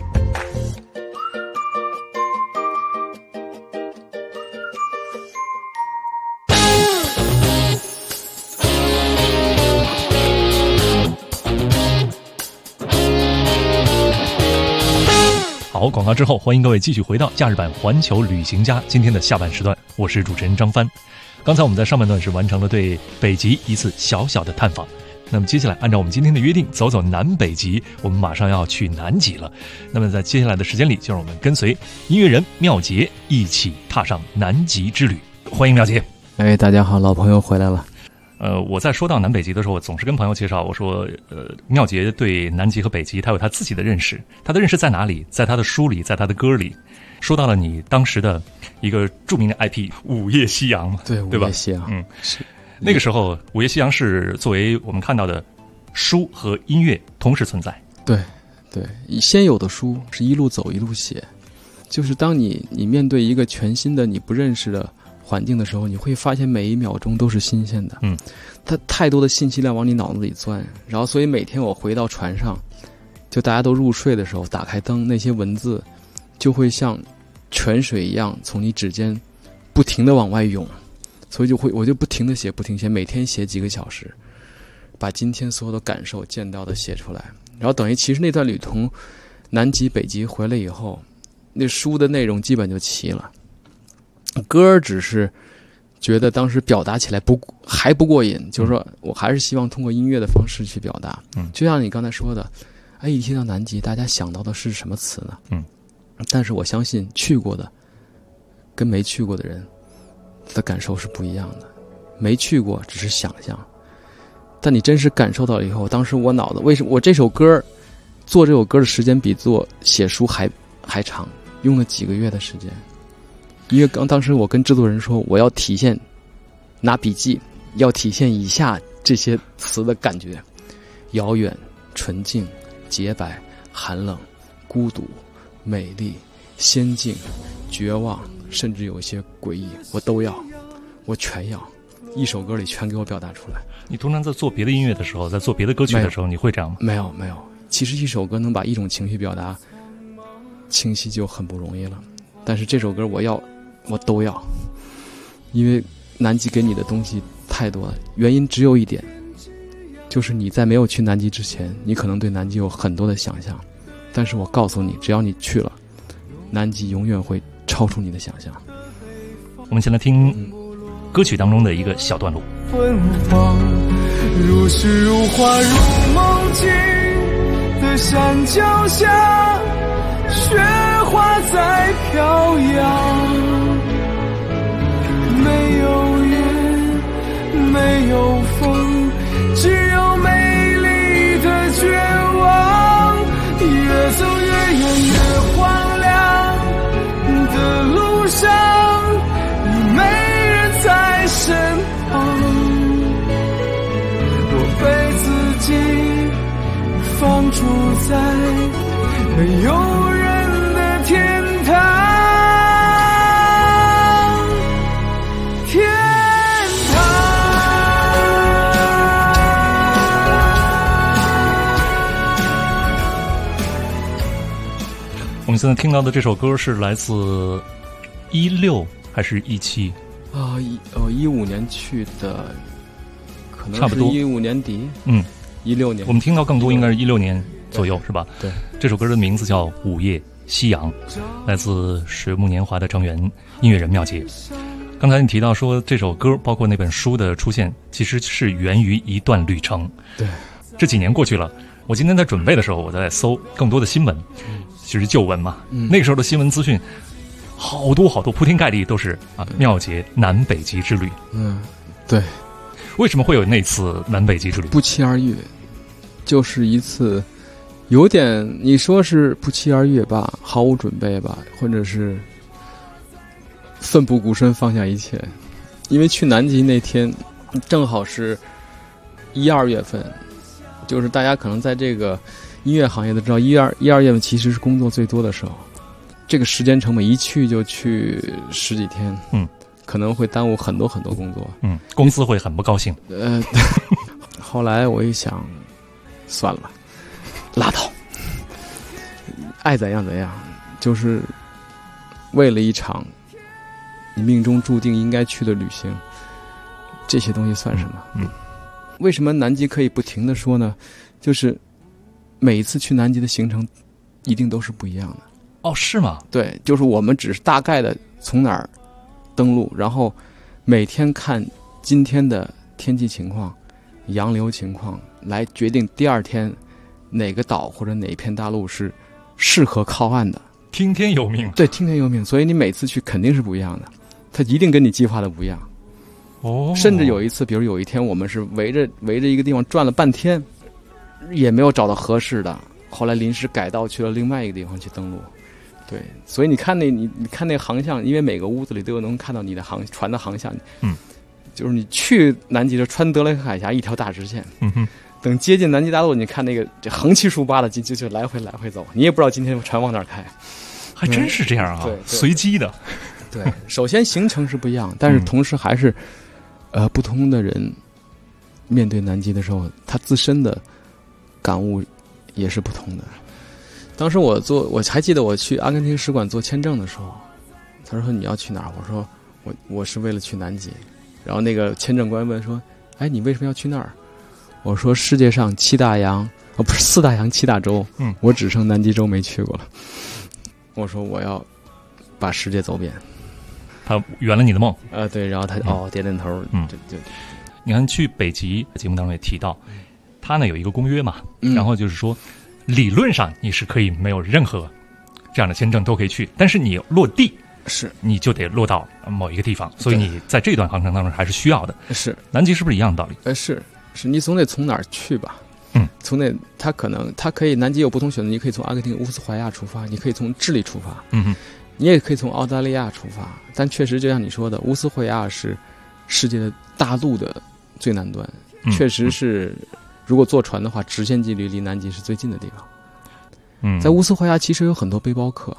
好，广告之后，欢迎各位继续回到假日版环球旅行家今天的下半时段，我是主持人张帆。刚才我们在上半段是完成了对北极一次小小的探访，那么接下来按照我们今天的约定，走走南北极，我们马上要去南极了。那么在接下来的时间里，就让我们跟随音乐人妙杰一起踏上南极之旅。欢迎妙杰。 哎，大家好，老朋友回来了。 我在说到南北极的时候，我总是跟朋友介绍，我说，妙杰对南极和北极他有他自己的认识，他的认识在哪里？在他的书里，在他的歌里，说到了你当时的一个著名的 IP《午夜夕阳》嘛， 对吧？ 午夜夕阳， 是那个时候，《午夜夕阳》是作为我们看到的书和音乐同时存在。 对，先有的书是一路走一路写，就是当你面对一个全新的你不认识的环境的时候，你会发现每一秒钟都是新鲜的。它太多的信息量往你脑子里钻，然后所以每天我回到船上，就大家都入睡的时候，打开灯，那些文字就会像泉水一样从你指尖不停的往外涌，所以我就不停的写，每天写几个小时，把今天所有的感受见到的写出来。然后等于其实那段旅途，南极北极回来以后，那书的内容基本就齐了。歌只是觉得当时表达起来还不过瘾，就是说我还是希望通过音乐的方式去表达。就像你刚才说的，一提到南极，大家想到的是什么词呢？但是我相信去过的跟没去过的人的感受是不一样的。没去过只是想象，但你真是感受到了以后，当时我脑子为什么我这首歌做这首歌的时间比做写书还长，用了几个月的时间。因为当时我跟制作人说，我要体现拿笔记，要体现以下这些词的感觉：遥远、纯净、洁白、寒冷、孤独、美丽、仙境、绝望，甚至有一些诡异，我都要，我全要。 一首歌里全给我表达出来。 你通常在做别的音乐的时候，在做别的歌曲的时候，你会这样吗？ 没有。其实一首歌能把一种情绪表达清晰就很不容易了，但是这首歌我都要，因为南极给你的东西太多了。原因只有一点，就是你在没有去南极之前，你可能对南极有很多的想象，但是我告诉你，只要你去了，南极永远会超出你的想象。 我们先来听歌曲当中的一个小段落。 芬芳如诗如画如梦境的山脚下，雪花在飘扬，没有云没有风，只有美丽的绝望，越走越远越荒凉的路上，没人在身旁，我被自己放逐在没有人的天堂。 我们现在听到的这首歌是来自16还是17？ 15年去的，可能是差不多 15年底，16年。 我们听到更多应该是16年左右，是吧？ 对， 这首歌的名字叫《午夜夕阳》，来自水木年华的成员音乐人妙杰。刚才你提到说这首歌包括那本书的出现，其实是源于一段旅程。 对， 这几年过去了，我今天在准备的时候，我在搜更多的新闻，其实旧闻嘛。那个时候的新闻资讯好多铺天盖地都是妙杰南北极之旅。 对。 为什么会有那次南北极之旅？ 不期而遇，就是一次有点你说是不期而遇吧，毫无准备吧，或者是奋不顾身放下一切。因为去南极那天正好是1、2月份，就是大家可能在这个音乐行业都知道1、2月份其实是工作最多的时候，这个时间成本一去就去10几天，可能会耽误很多工作， 公司会很不高兴。 后来我一想，算了吧，拉倒，爱怎样怎样，就是为了一场你命中注定应该去的旅行，这些东西算什么？为什么南极可以不停地说呢？就是每一次去南极的行程一定都是不一样的。 哦，是吗？ 对，就是我们只是大概的从哪儿登陆，然后每天看今天的天气情况、洋流情况，来决定第二天哪个岛或者哪一片大陆是适合靠岸的。 听天由命。 对，听天由命。所以你每次去肯定是不一样的，它一定跟你计划的不一样。甚至有一次，比如有一天我们是围着一个地方转了半天，也没有找到合适的，后来临时改道去了另外一个地方去登陆。对，所以你看你看那航向，因为每个屋子里都有能看到你的船的航向。就是你去南极的穿德雷克海峡一条大直线。等接近南极大陆，你看那个这横七竖八的就来回走，你也不知道今天船往哪儿开。 还真是这样啊， 对， 随机的。 对，首先行程是不一样，但是同时还是不同的人面对南极的时候，他自身的感悟也是不同的。当时我还记得我去阿根廷使馆做签证的时候，他说你要去哪儿？我说我是为了去南极。然后那个签证官问说，哎，你为什么要去那儿？我说世界上4大洋7大洲，我只剩南极洲没去过了。我说我要把世界走遍。 他圆了你的梦。 对，然后他点点头。就你看去北极节目当中也提到，他呢有一个公约嘛，然后就是说理论上你是可以没有任何这样的签证都可以去，但是你落地是你就得落到某一个地方，所以你在这段航程当中还是需要的。 是南极是不是一样的道理？ 是你总得从哪儿去吧？从那他可以南极有不同选择，你可以从阿根廷乌斯怀亚出发，你可以从智利出发，你也可以从澳大利亚出发。但确实就像你说的，乌斯怀亚是世界的大陆的最南端，确实是如果坐船的话，直线距离离南极是最近的地方。在乌斯怀亚其实有很多背包客，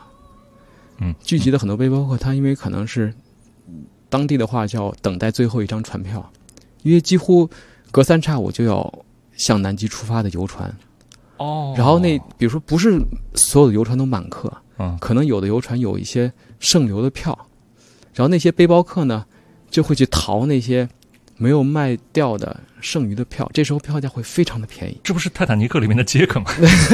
聚集的很多背包客，他因为可能是当地的话叫等待最后一张船票， 因为几乎隔3差5就要向南极出发的游船。然后比如说不是所有的游船都满客，可能有的游船有一些剩留的票，然后那些背包客呢就会去淘那些没有卖掉的剩余的票，这时候票价会非常的便宜。 这不是泰坦尼克里面的杰克吗？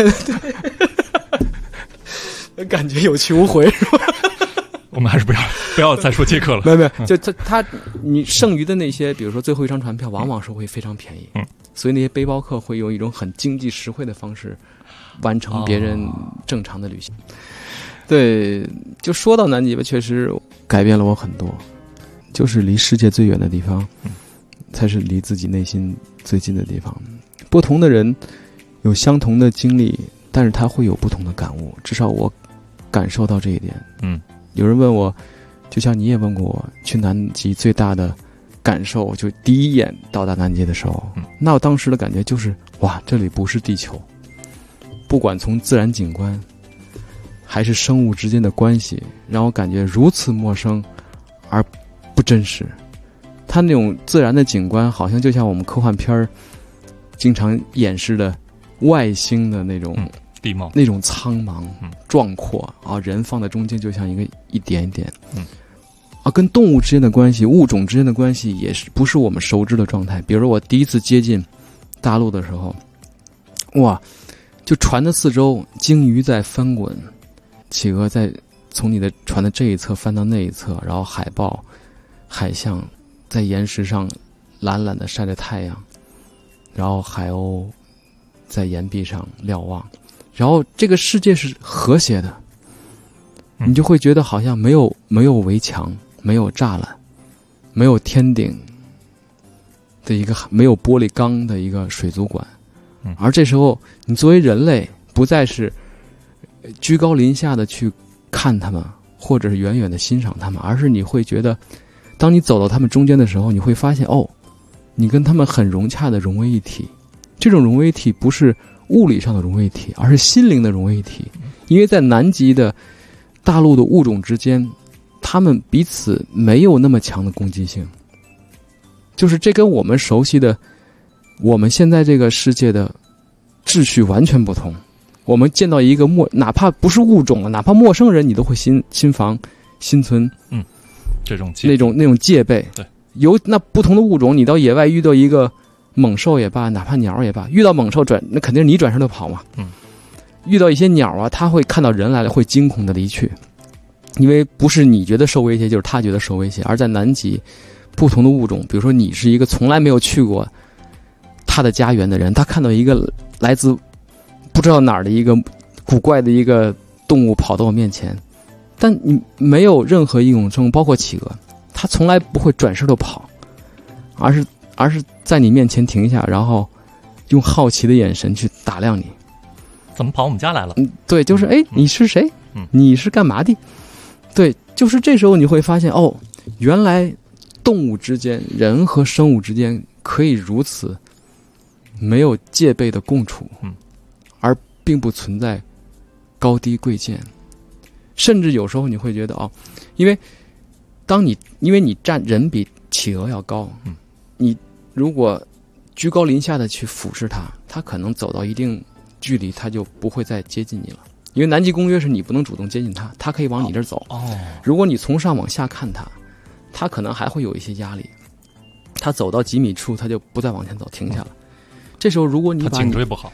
感觉有去无回是吧？ 我们还是不要再说杰克了。 没有，就你剩余的那些，比如说最后一张船票，往往是会非常便宜。所以那些背包客会用一种很经济实惠的方式完成别人正常的旅行。对，就说到南极吧，确实改变了我很多。就是离世界最远的地方，才是离自己内心最近的地方。不同的人有相同的经历，但是他会有不同的感悟。至少我感受到这一点。有人问我，就像你也问过我，去南极最大的感受，就第一眼到达南极的时候，那我当时的感觉就是，哇，这里不是地球。不管从自然景观，还是生物之间的关系，让我感觉如此陌生而不真实。它那种自然的景观，好像就像我们科幻片经常演示的外星的那种地貌， 那种苍茫、壮阔啊，人放在中间就像一点一点。跟动物之间的关系、物种之间的关系也是不是我们熟知的状态。比如说我第一次接近大陆的时候，哇，就船的四周，鲸鱼在翻滚，企鹅在从你的船的这一侧翻到那一侧，然后海豹、海象在岩石上懒懒地晒着太阳，然后海鸥在岩壁上瞭望，然后这个世界是和谐的，你就会觉得好像没有围墙，没有栅栏，没有天顶的一个没有玻璃缸的一个水族馆。而这时候你作为人类不再是居高临下的去看他们，或者是远远的欣赏他们，而是你会觉得当你走到他们中间的时候，你会发现你跟他们很融洽的融为一体。这种融为一体不是物理上的融为一体，而是心灵的融为一体。因为在南极的大陆的物种之间，他们彼此没有那么强的攻击性，就是这跟我们熟悉的我们现在这个世界的秩序完全不同。我们见到一个哪怕不是物种，哪怕陌生人，你都会心防心存这种那种戒备。 对， 有那不同的物种，你到野外遇到一个猛兽也罢，哪怕鸟也罢，遇到猛兽那肯定是你转身就跑嘛。遇到一些鸟啊，它会看到人来了会惊恐的离去，因为不是你觉得受威胁，就是它觉得受威胁。而在南极，不同的物种，比如说你是一个从来没有去过他的家园的人，他看到一个来自不知道哪儿的一个古怪的一个动物跑到我面前，但你没有任何一种生物，包括企鹅，它从来不会转身就跑，而是在你面前停下，然后用好奇的眼神去打量你。 怎么跑我们家来了？ 对，就是你是谁？你是干嘛的？对，就是这时候你会发现，原来动物之间，人和生物之间可以如此没有戒备的共处，而并不存在高低贵贱。甚至有时候你会觉得因为你人比企鹅要高，你如果居高临下的去俯视它，它可能走到一定距离，它就不会再接近你了。因为南极公约是你不能主动接近它，它可以往你这儿走。如果你从上往下看它，它可能还会有一些压力，它走到几米处，它就不再往前走，停下了。这时候如果你把颈椎不好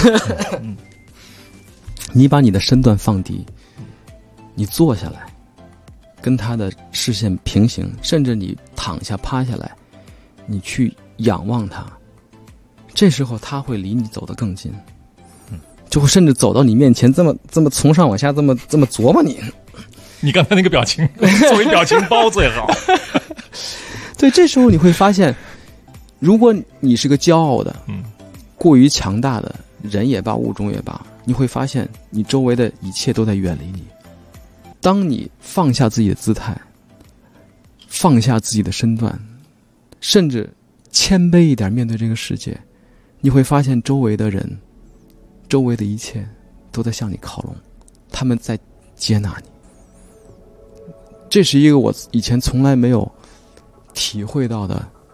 你把你的身段放低，你坐下来跟他的视线平行，甚至你躺下趴下来，你去仰望他，这时候他会离你走得更近，就会甚至走到你面前，这么从上往下这么琢磨你。 你刚才那个表情作为表情包最好。 对，这时候你会发现，如果你是个骄傲的过于强大的人也罢，物种也罢，你会发现你周围的一切都在远离你。当你放下自己的姿态，放下自己的身段，甚至谦卑一点面对这个世界，你会发现周围的人，周围的一切都在向你靠拢，他们在接纳你。这是一个我以前从来没有体会到的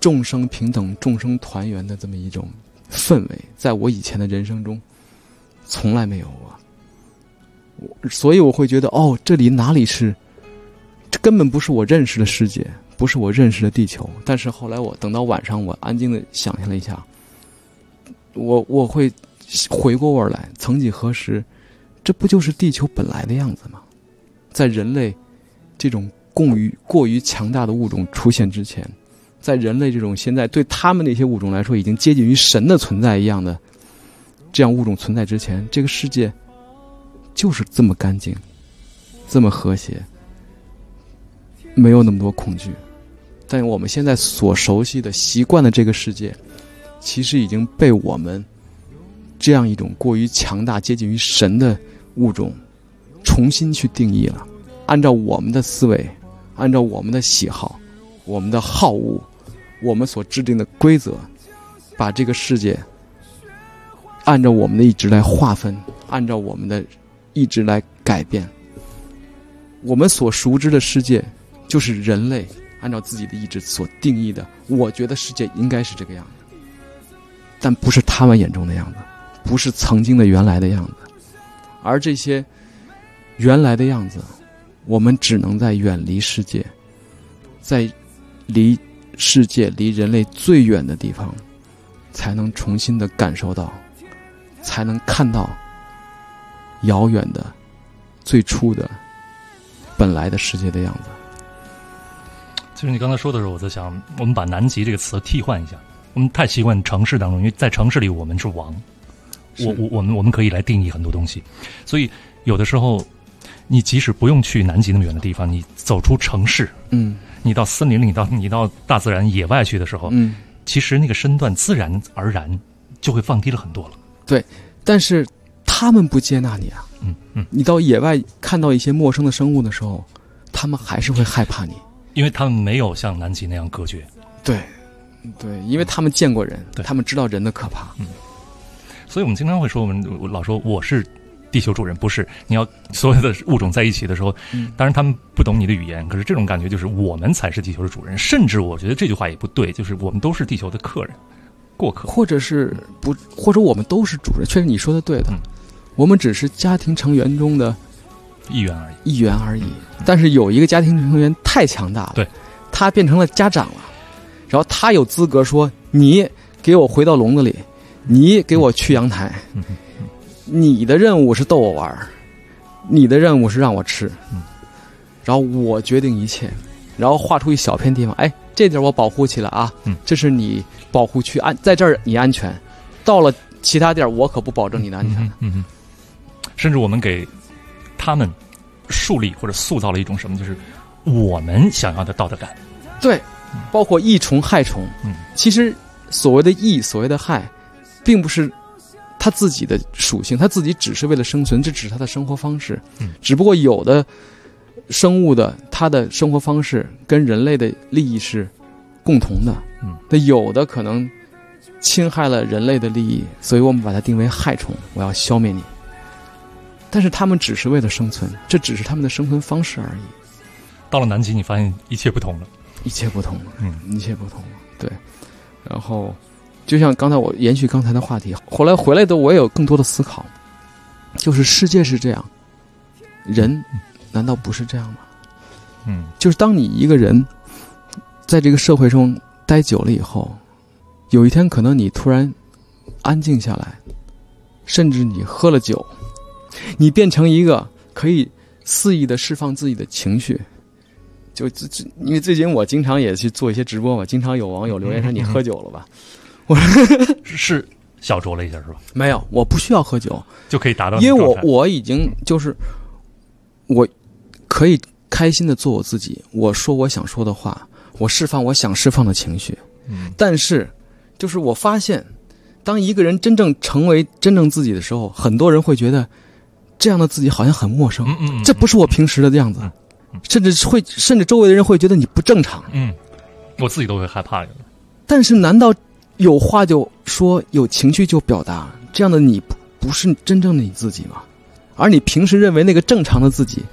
众生平等、众生团圆的这么一种氛围，在我以前的人生中从来没有过。所以我会觉得，哦，这里哪里是，这根本不是我认识的世界，不是我认识的地球。但是后来我等到晚上，我安静的想象了一下，我会回过味儿来，曾几何时，这不就是地球本来的样子吗？在人类这种过于强大的物种出现之前，在人类这种现在对他们那些物种来说已经接近于神的存在一样的这样物种存在之前，这个世界就是这么干净，这么和谐，没有那么多恐惧。但我们现在所熟悉的习惯的这个世界，其实已经被我们这样一种过于强大接近于神的物种重新去定义了，按照我们的思维，按照我们的喜好，我们的好恶，我们所制定的规则，把这个世界按照我们的意志来划分，按照我们的意志来改变。我们所熟知的世界就是人类按照自己的意志所定义的，我觉得世界应该是这个样子，但不是他们眼中的样子，不是曾经的原来的样子。而这些原来的样子，我们只能在远离世界，在离世界离人类最远的地方，才能重新的感受到，才能看到遥远的最初的本来的世界的样子。 其实你刚才说的时候，我在想，我们把南极这个词替换一下。我们太习惯城市当中，因为在城市里我们是王，我们可以来定义很多东西，所以有的时候，你即使不用去南极那么远的地方，你走出城市，你到森林里，你到大自然野外去的时候，其实那个身段自然而然就会放低了很多了。 对，但是他们不接纳你啊。你到野外看到一些陌生的生物的时候，他们还是会害怕你， 因为他们没有像南极那样隔绝。 对，因为他们见过人，他们知道人的可怕。 所以我们经常会说，我老说我是地球主人，不是。你要所有的物种在一起的时候，当然他们不懂你的语言，可是这种感觉就是我们才是地球的主人。甚至我觉得这句话也不对，就是我们都是地球的客人、过客， 或者我们都是主人。确实你说的对的，我们只是家庭成员中的一员而已。 但是有一个家庭成员太强大了， 对， 他变成了家长了，然后他有资格说：“你给我回到笼子里，你给我去阳台。你的任务是逗我玩，你的任务是让我吃，然后我决定一切，然后画出一小片地方，哎，这点我保护起来啊，这是你保护区，在这儿你安全，到了其他地儿我可不保证你的安全。 甚至我们给他们树立或者塑造了一种什么，就是我们想要的道德感。 对，包括益虫害虫，其实所谓的益，所谓的害，并不是他自己的属性，他自己只是为了生存，这只是他的生活方式。只不过有的生物的他的生活方式跟人类的利益是共同的，那有的可能侵害了人类的利益，所以我们把它定为害虫，我要消灭你。但是他们只是为了生存，这只是他们的生存方式而已。 到了南极，你发现一切不同了， 一切不同了，一切不同了。对，然后就像刚才我延续刚才的话题，后来回来的我也有更多的思考，就是世界是这样，人难道不是这样吗？就是当你一个人在这个社会中待久了以后，有一天可能你突然安静下来，甚至你喝了酒，你变成一个可以肆意的释放自己的情绪。就因为最近我经常也去做一些直播嘛，经常有网友留言说你喝酒了吧？我是小酌了一下是吧？ 没有，我不需要喝酒就可以达到， 因为我已经就是我可以开心的做我自己，我说我想说的话，我释放我想释放的情绪。但是就是我发现，当一个人真正成为真正自己的时候，很多人会觉得这样的自己好像很陌生，这不是我平时的样子，甚至周围的人会觉得你不正常。 我自己都会害怕。 但是难道有话就说，有情绪就表达，这样的你不是真正的你自己吗？而你平时认为那个正常的自己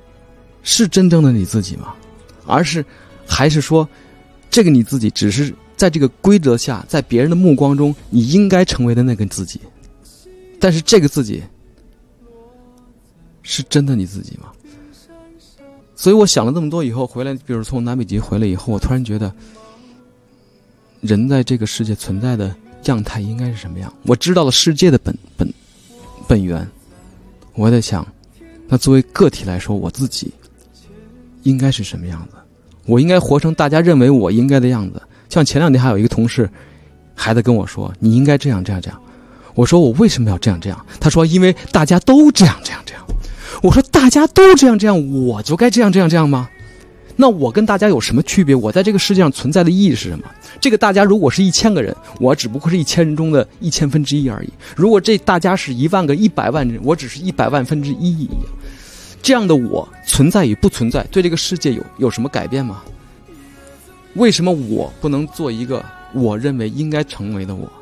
是真正的你自己吗？还是说这个你自己只是在这个规则下，在别人的目光中，你应该成为的那个自己。但是这个自己是真的你自己吗？所以我想了这么多以后回来，比如从南北极回来以后，我突然觉得人在这个世界存在的样态应该是什么样。我知道了世界的本源，我在想，那作为个体来说，我自己应该是什么样子？我应该活成大家认为我应该的样子。像前2天还有一个同事还在跟我说，你应该这样这样这样。我说我为什么要这样这样？他说因为大家都这样这样这样。我说大家都这样这样，我就该这样这样这样吗？那我跟大家有什么区别？我在这个世界上存在的意义是什么？这个大家如果是1000个人，我只不过是1000人中的1000分之一而已。如果这大家是1万个100万人，我只是100万分之一一样。这样的我存在与不存在，对这个世界有什么改变吗？为什么我不能做一个我认为应该成为的我？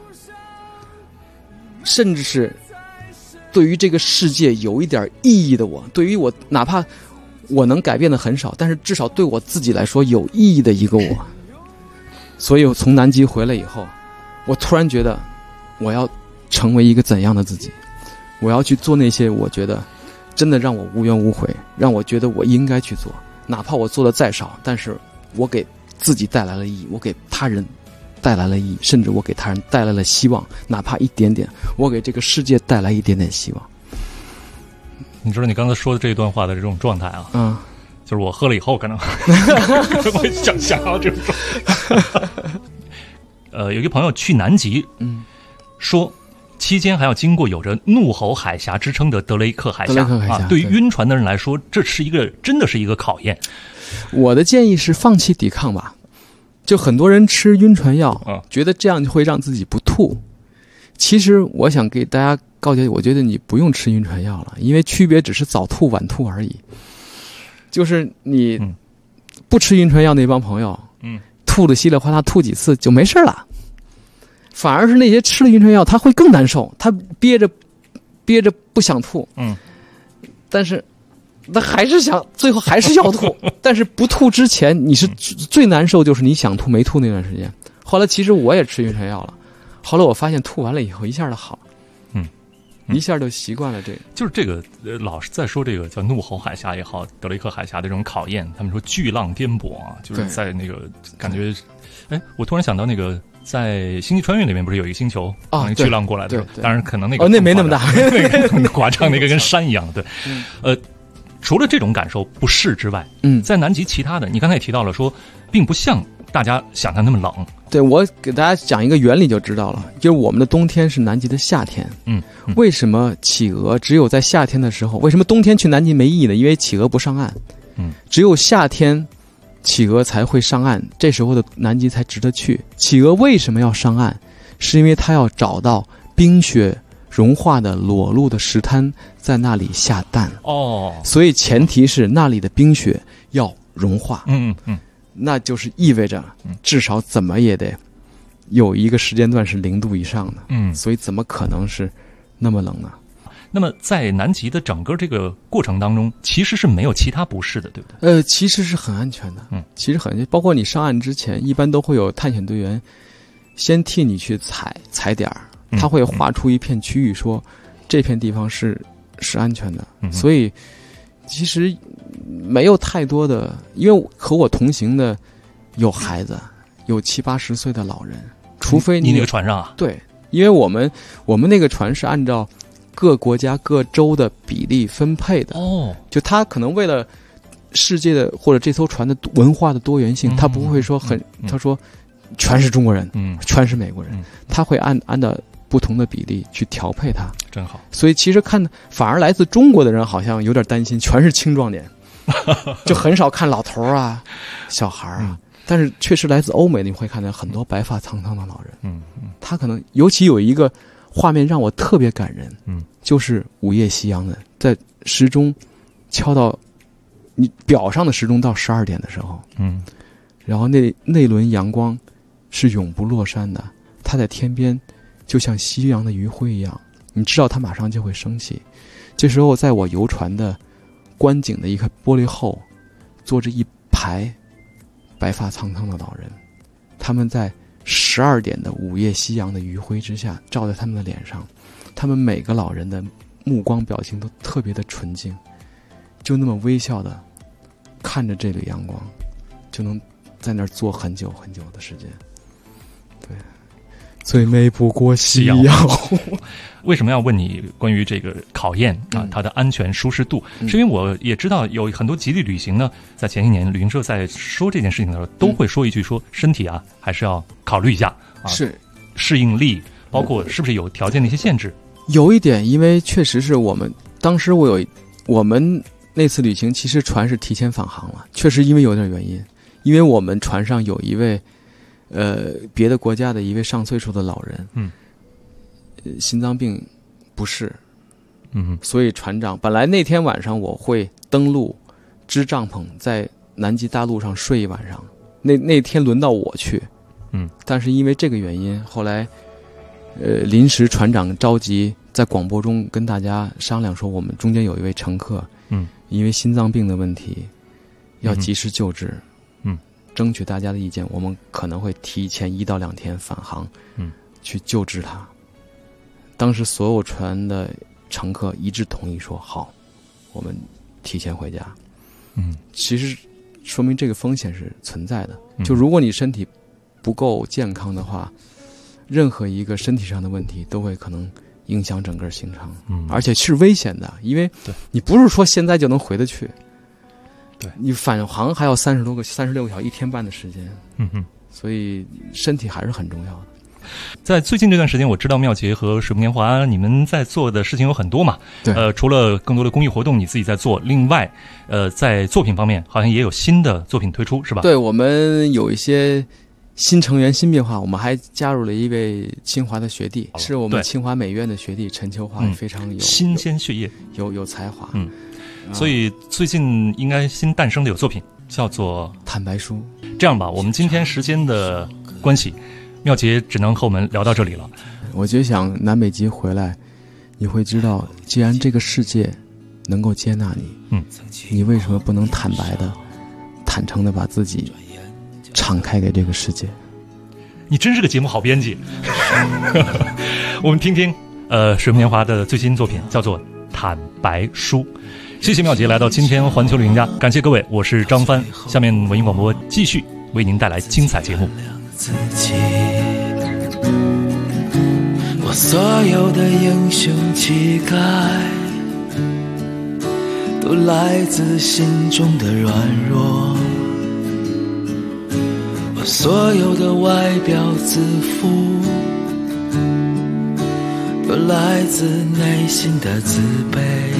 甚至是对于这个世界有一点意义的我，对于我哪怕我能改变的很少，但是至少对我自己来说有意义的一个我。所以我从南极回来以后，我突然觉得我要成为一个怎样的自己，我要去做那些我觉得真的让我无怨无悔，让我觉得我应该去做，哪怕我做的再少，但是我给自己带来了意义，我给他人带来了意义，甚至我给他人带来了希望，哪怕一点点，我给这个世界带来一点点希望。 你知道你刚才说的这段话的这种状态啊，就是我喝了以后可能会想要这种状态。有一个朋友去南极，说期间还要经过有着怒吼海峡之称的德雷克海峡啊，对于晕船的人来说，这是真的是一个考验。 我的建议是放弃抵抗吧。就很多人吃晕船药，觉得这样会让自己不吐。其实我想给大家告诫，我觉得你不用吃晕船药了，因为区别只是早吐晚吐而已。就是你不吃晕船药那帮朋友，吐的稀里哗啦吐几次就没事了。反而是那些吃了晕船药，他会更难受，他憋着不想吐，但是他还是最后还是要吐。但是不吐之前，你是最难受，就是你想吐没吐那段时间。后来其实我也吃晕船药了，后来我发现吐完了以后一下就好，一下就习惯了这个。 就是这个老是在说这个叫怒吼海峡也好，德雷克海峡的这种考验，他们说巨浪颠簸啊，就是在那个感觉，我突然想到那个。在星际穿越里面不是有一个星球那个巨浪过来的，当然可能那个那没那么大， 那个很夸张，那个跟山一样的。对，除了这种感受不适之外，在南极其他的，你刚才也提到了说，并不像大家想象那么冷。 对，我给大家讲一个原理就知道了，就是我们的冬天是南极的夏天。为什么企鹅只有在夏天的时候？为什么冬天去南极没意义呢？因为企鹅不上岸。只有夏天。企鹅才会上岸，这时候的南极才值得去。企鹅为什么要上岸？是因为它要找到冰雪融化的裸露的石滩，在那里下蛋。所以前提是那里的冰雪要融化。那就是意味着至少怎么也得有一个时间段是0度以上的。所以怎么可能是那么冷呢？ 那么在南极的整个这个过程当中，其实是没有其他不适的，对不对？其实是很安全的。其实很安全，包括你上岸之前，一般都会有探险队员先替你去踩点儿，他会画出一片区域，说这片地方是安全的。所以其实没有太多的，因为和我同行的有孩子，有70、80岁的老人，除非你那个船上啊？ 对，因为我们那个船是按照各国家各州的比例分配的。就他可能为了世界的或者这艘船的文化的多元性，他不会说他说全是中国人，全是美国人，他会按照不同的比例去调配它。 真好。 所以其实反而来自中国的人好像有点担心，全是青壮年，就很少看老头啊、小孩啊。但是确实来自欧美，你会看到很多白发苍苍的老人。他可能尤其有一个画面让我特别感人，就是午夜夕阳的，在时钟敲到你表上的时钟到12点的时候，然后那轮阳光是永不落山的，它在天边就像夕阳的余晖一样，你知道它马上就会升起。这时候在我游船的观景的一个玻璃后，坐着一排白发苍苍的老人，他们在 12点的午夜夕阳的余晖之下照在他们的脸上，他们每个老人的目光表情都特别的纯净，就那么微笑的看着这缕阳光，就能在那儿坐很久很久的时间。对，最美不过夕阳。 为什么要问你关于这个考验啊，它的安全舒适度？是因为我也知道有很多极地旅行呢，在前些年旅行社在说这件事情的时候，都会说一句说身体啊还是要考虑一下啊， 是适应力，包括是不是有条件的一些限制。 有一点，因为确实是我们当时我们那次旅行，其实船是提前返航了，确实因为有点原因，因为我们船上有一位别的国家的一位上岁数的老人，心脏病不适，所以船长本来那天晚上我会登陆支帐篷在南极大陆上睡一晚上，那天轮到我去，但是因为这个原因，后来临时船长着急在广播中跟大家商量说，我们中间有一位乘客，因为心脏病的问题要及时救治，争取大家的意见，我们可能会提前1到2天返航，去救治他。当时所有船的乘客一致同意说好，我们提前回家。其实说明这个风险是存在的，就如果你身体不够健康的话，任何一个身体上的问题都会可能影响整个行程，而且是危险的，因为你不是说现在就能回得去，对，你返航还要36个小时1天半的时间，所以身体还是很重要的。 在最近这段时间，我知道妙洁和水木年华你们在做的事情有很多嘛， 对， 除了更多的公益活动你自己在做，另外在作品方面好像也有新的作品推出，是吧？ 对，我们有一些新成员新变化，我们还加入了一位清华的学弟，是我们清华美院的学弟陈秋华，非常有新鲜血液， 有才华， 所以最近应该新诞生的有作品叫做 《坦白书》。 这样吧，我们今天时间的关系，妙洁只能和我们聊到这里了。 我就想南北极回来，你会知道，既然这个世界能够接纳你，你为什么不能坦白的、坦诚的把自己敞开给这个世界？ 你真是个节目好编辑。我们听听水木年华的最新作品，叫做《坦白书》。谢谢妙洁来到今天环球旅行家，感谢各位，我是张帆。下面文艺广播继续为您带来精彩节目。 我所有的英雄气概，都来自心中的软弱。我所有的外表自负，都来自内心的自卑。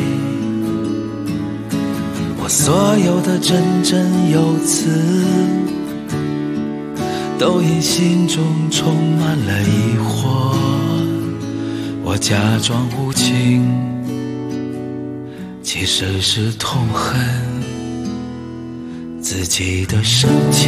我所有的振振有词，都因心中充满了疑惑。我假装无情，其实是痛恨自己的深情。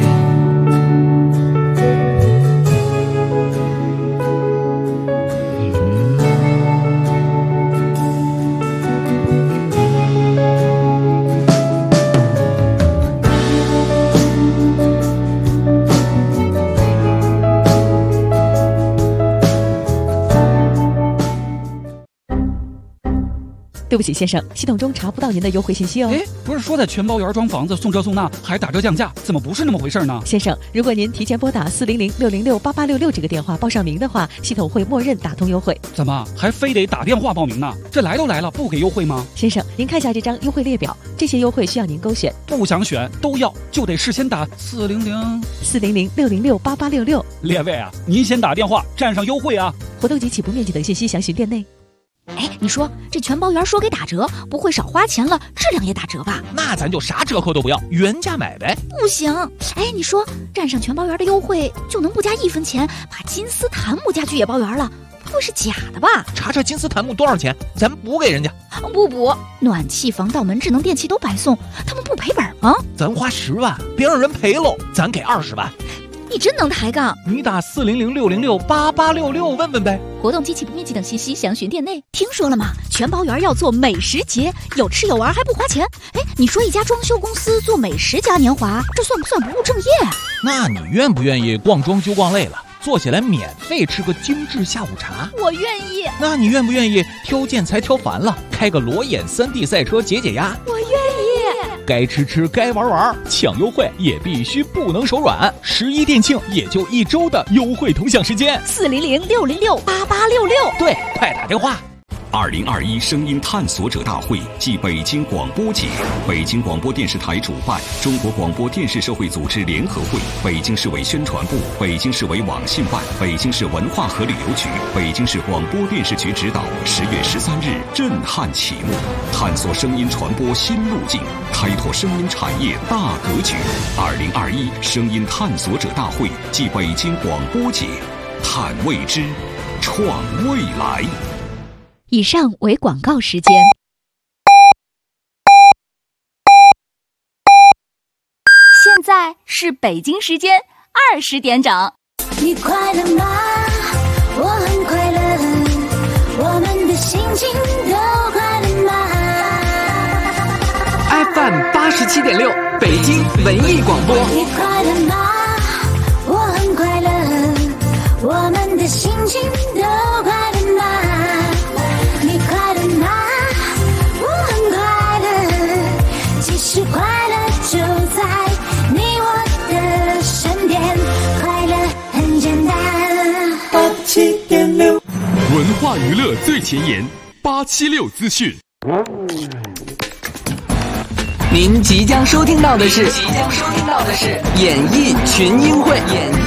对不起，先生，系统中查不到您的优惠信息哦。 哎，不是说在全包园装房子送这送那还打折降价，怎么不是那么回事呢？ 先生，如果您提前拨打400-606-8866这个电话报上名的话，系统会默认打通优惠。 怎么还非得打电话报名呢？这来都来了，不给优惠吗？ 先生，您看下这张优惠列表，这些优惠需要您勾选。 不想选都要，就得事先打 400-606-8866。 列位啊，您先打电话占上优惠啊！ 活动及起步面积等信息详询店内。 哎，你说这全包园说给打折，不会少花钱了，质量也打折吧？ 那咱就啥折扣都不要，原价买呗。 不行，哎，你说占上全包园的优惠就能不加1分钱把金丝檀木家具也包园了，不会是假的吧？ 查查金丝檀木多少钱，咱补给人家。 不补，暖气、防盗门、智能电器都白送，他们不赔本吗？ 咱花10万，别让人赔喽，咱给20万。 你真能抬杠。 你打400-606-8866问问呗。 活动、机器、面积等信息详询店内。听说了吗？全包园要做美食节，有吃有玩还不花钱。哎，你说一家装修公司做美食嘉年华，这算不算不务正业？ 那你愿不愿意逛装修逛累了，坐下来免费吃个精致下午茶？ 我愿意。 那你愿不愿意挑建材挑烦了，开个裸眼3D 赛车解解压？ 我愿意。 该吃吃，该玩玩，抢优惠也必须不能手软。11店庆也就1周的优惠同享时间 ，400-606-8866。 对，快打电话。 2021声音探索者大会暨北京广播节，北京广播电视台主办，中国广播电视社会组织联合会、北京市委宣传部、北京市委网信办、北京市文化和旅游局、北京市广播电视局指导，10月13日震撼启幕，探索声音传播新路径，开拓声音产业大格局。2021声音探索者大会暨北京广播节，探未知，创未来。 以上为广告时间。 现在是北京时间20点整。 你快乐吗？我很快乐，我们的心情都快乐吗 ？FM 87.6，北京文艺广播。 你快乐吗？我很快乐，我们的心情都快乐吗？你快乐吗？我很快乐，其实快乐就在你我的身边，快乐很简单。 87.6，文化娱乐最前沿，876资讯。 您即将收听到的是演艺群英会。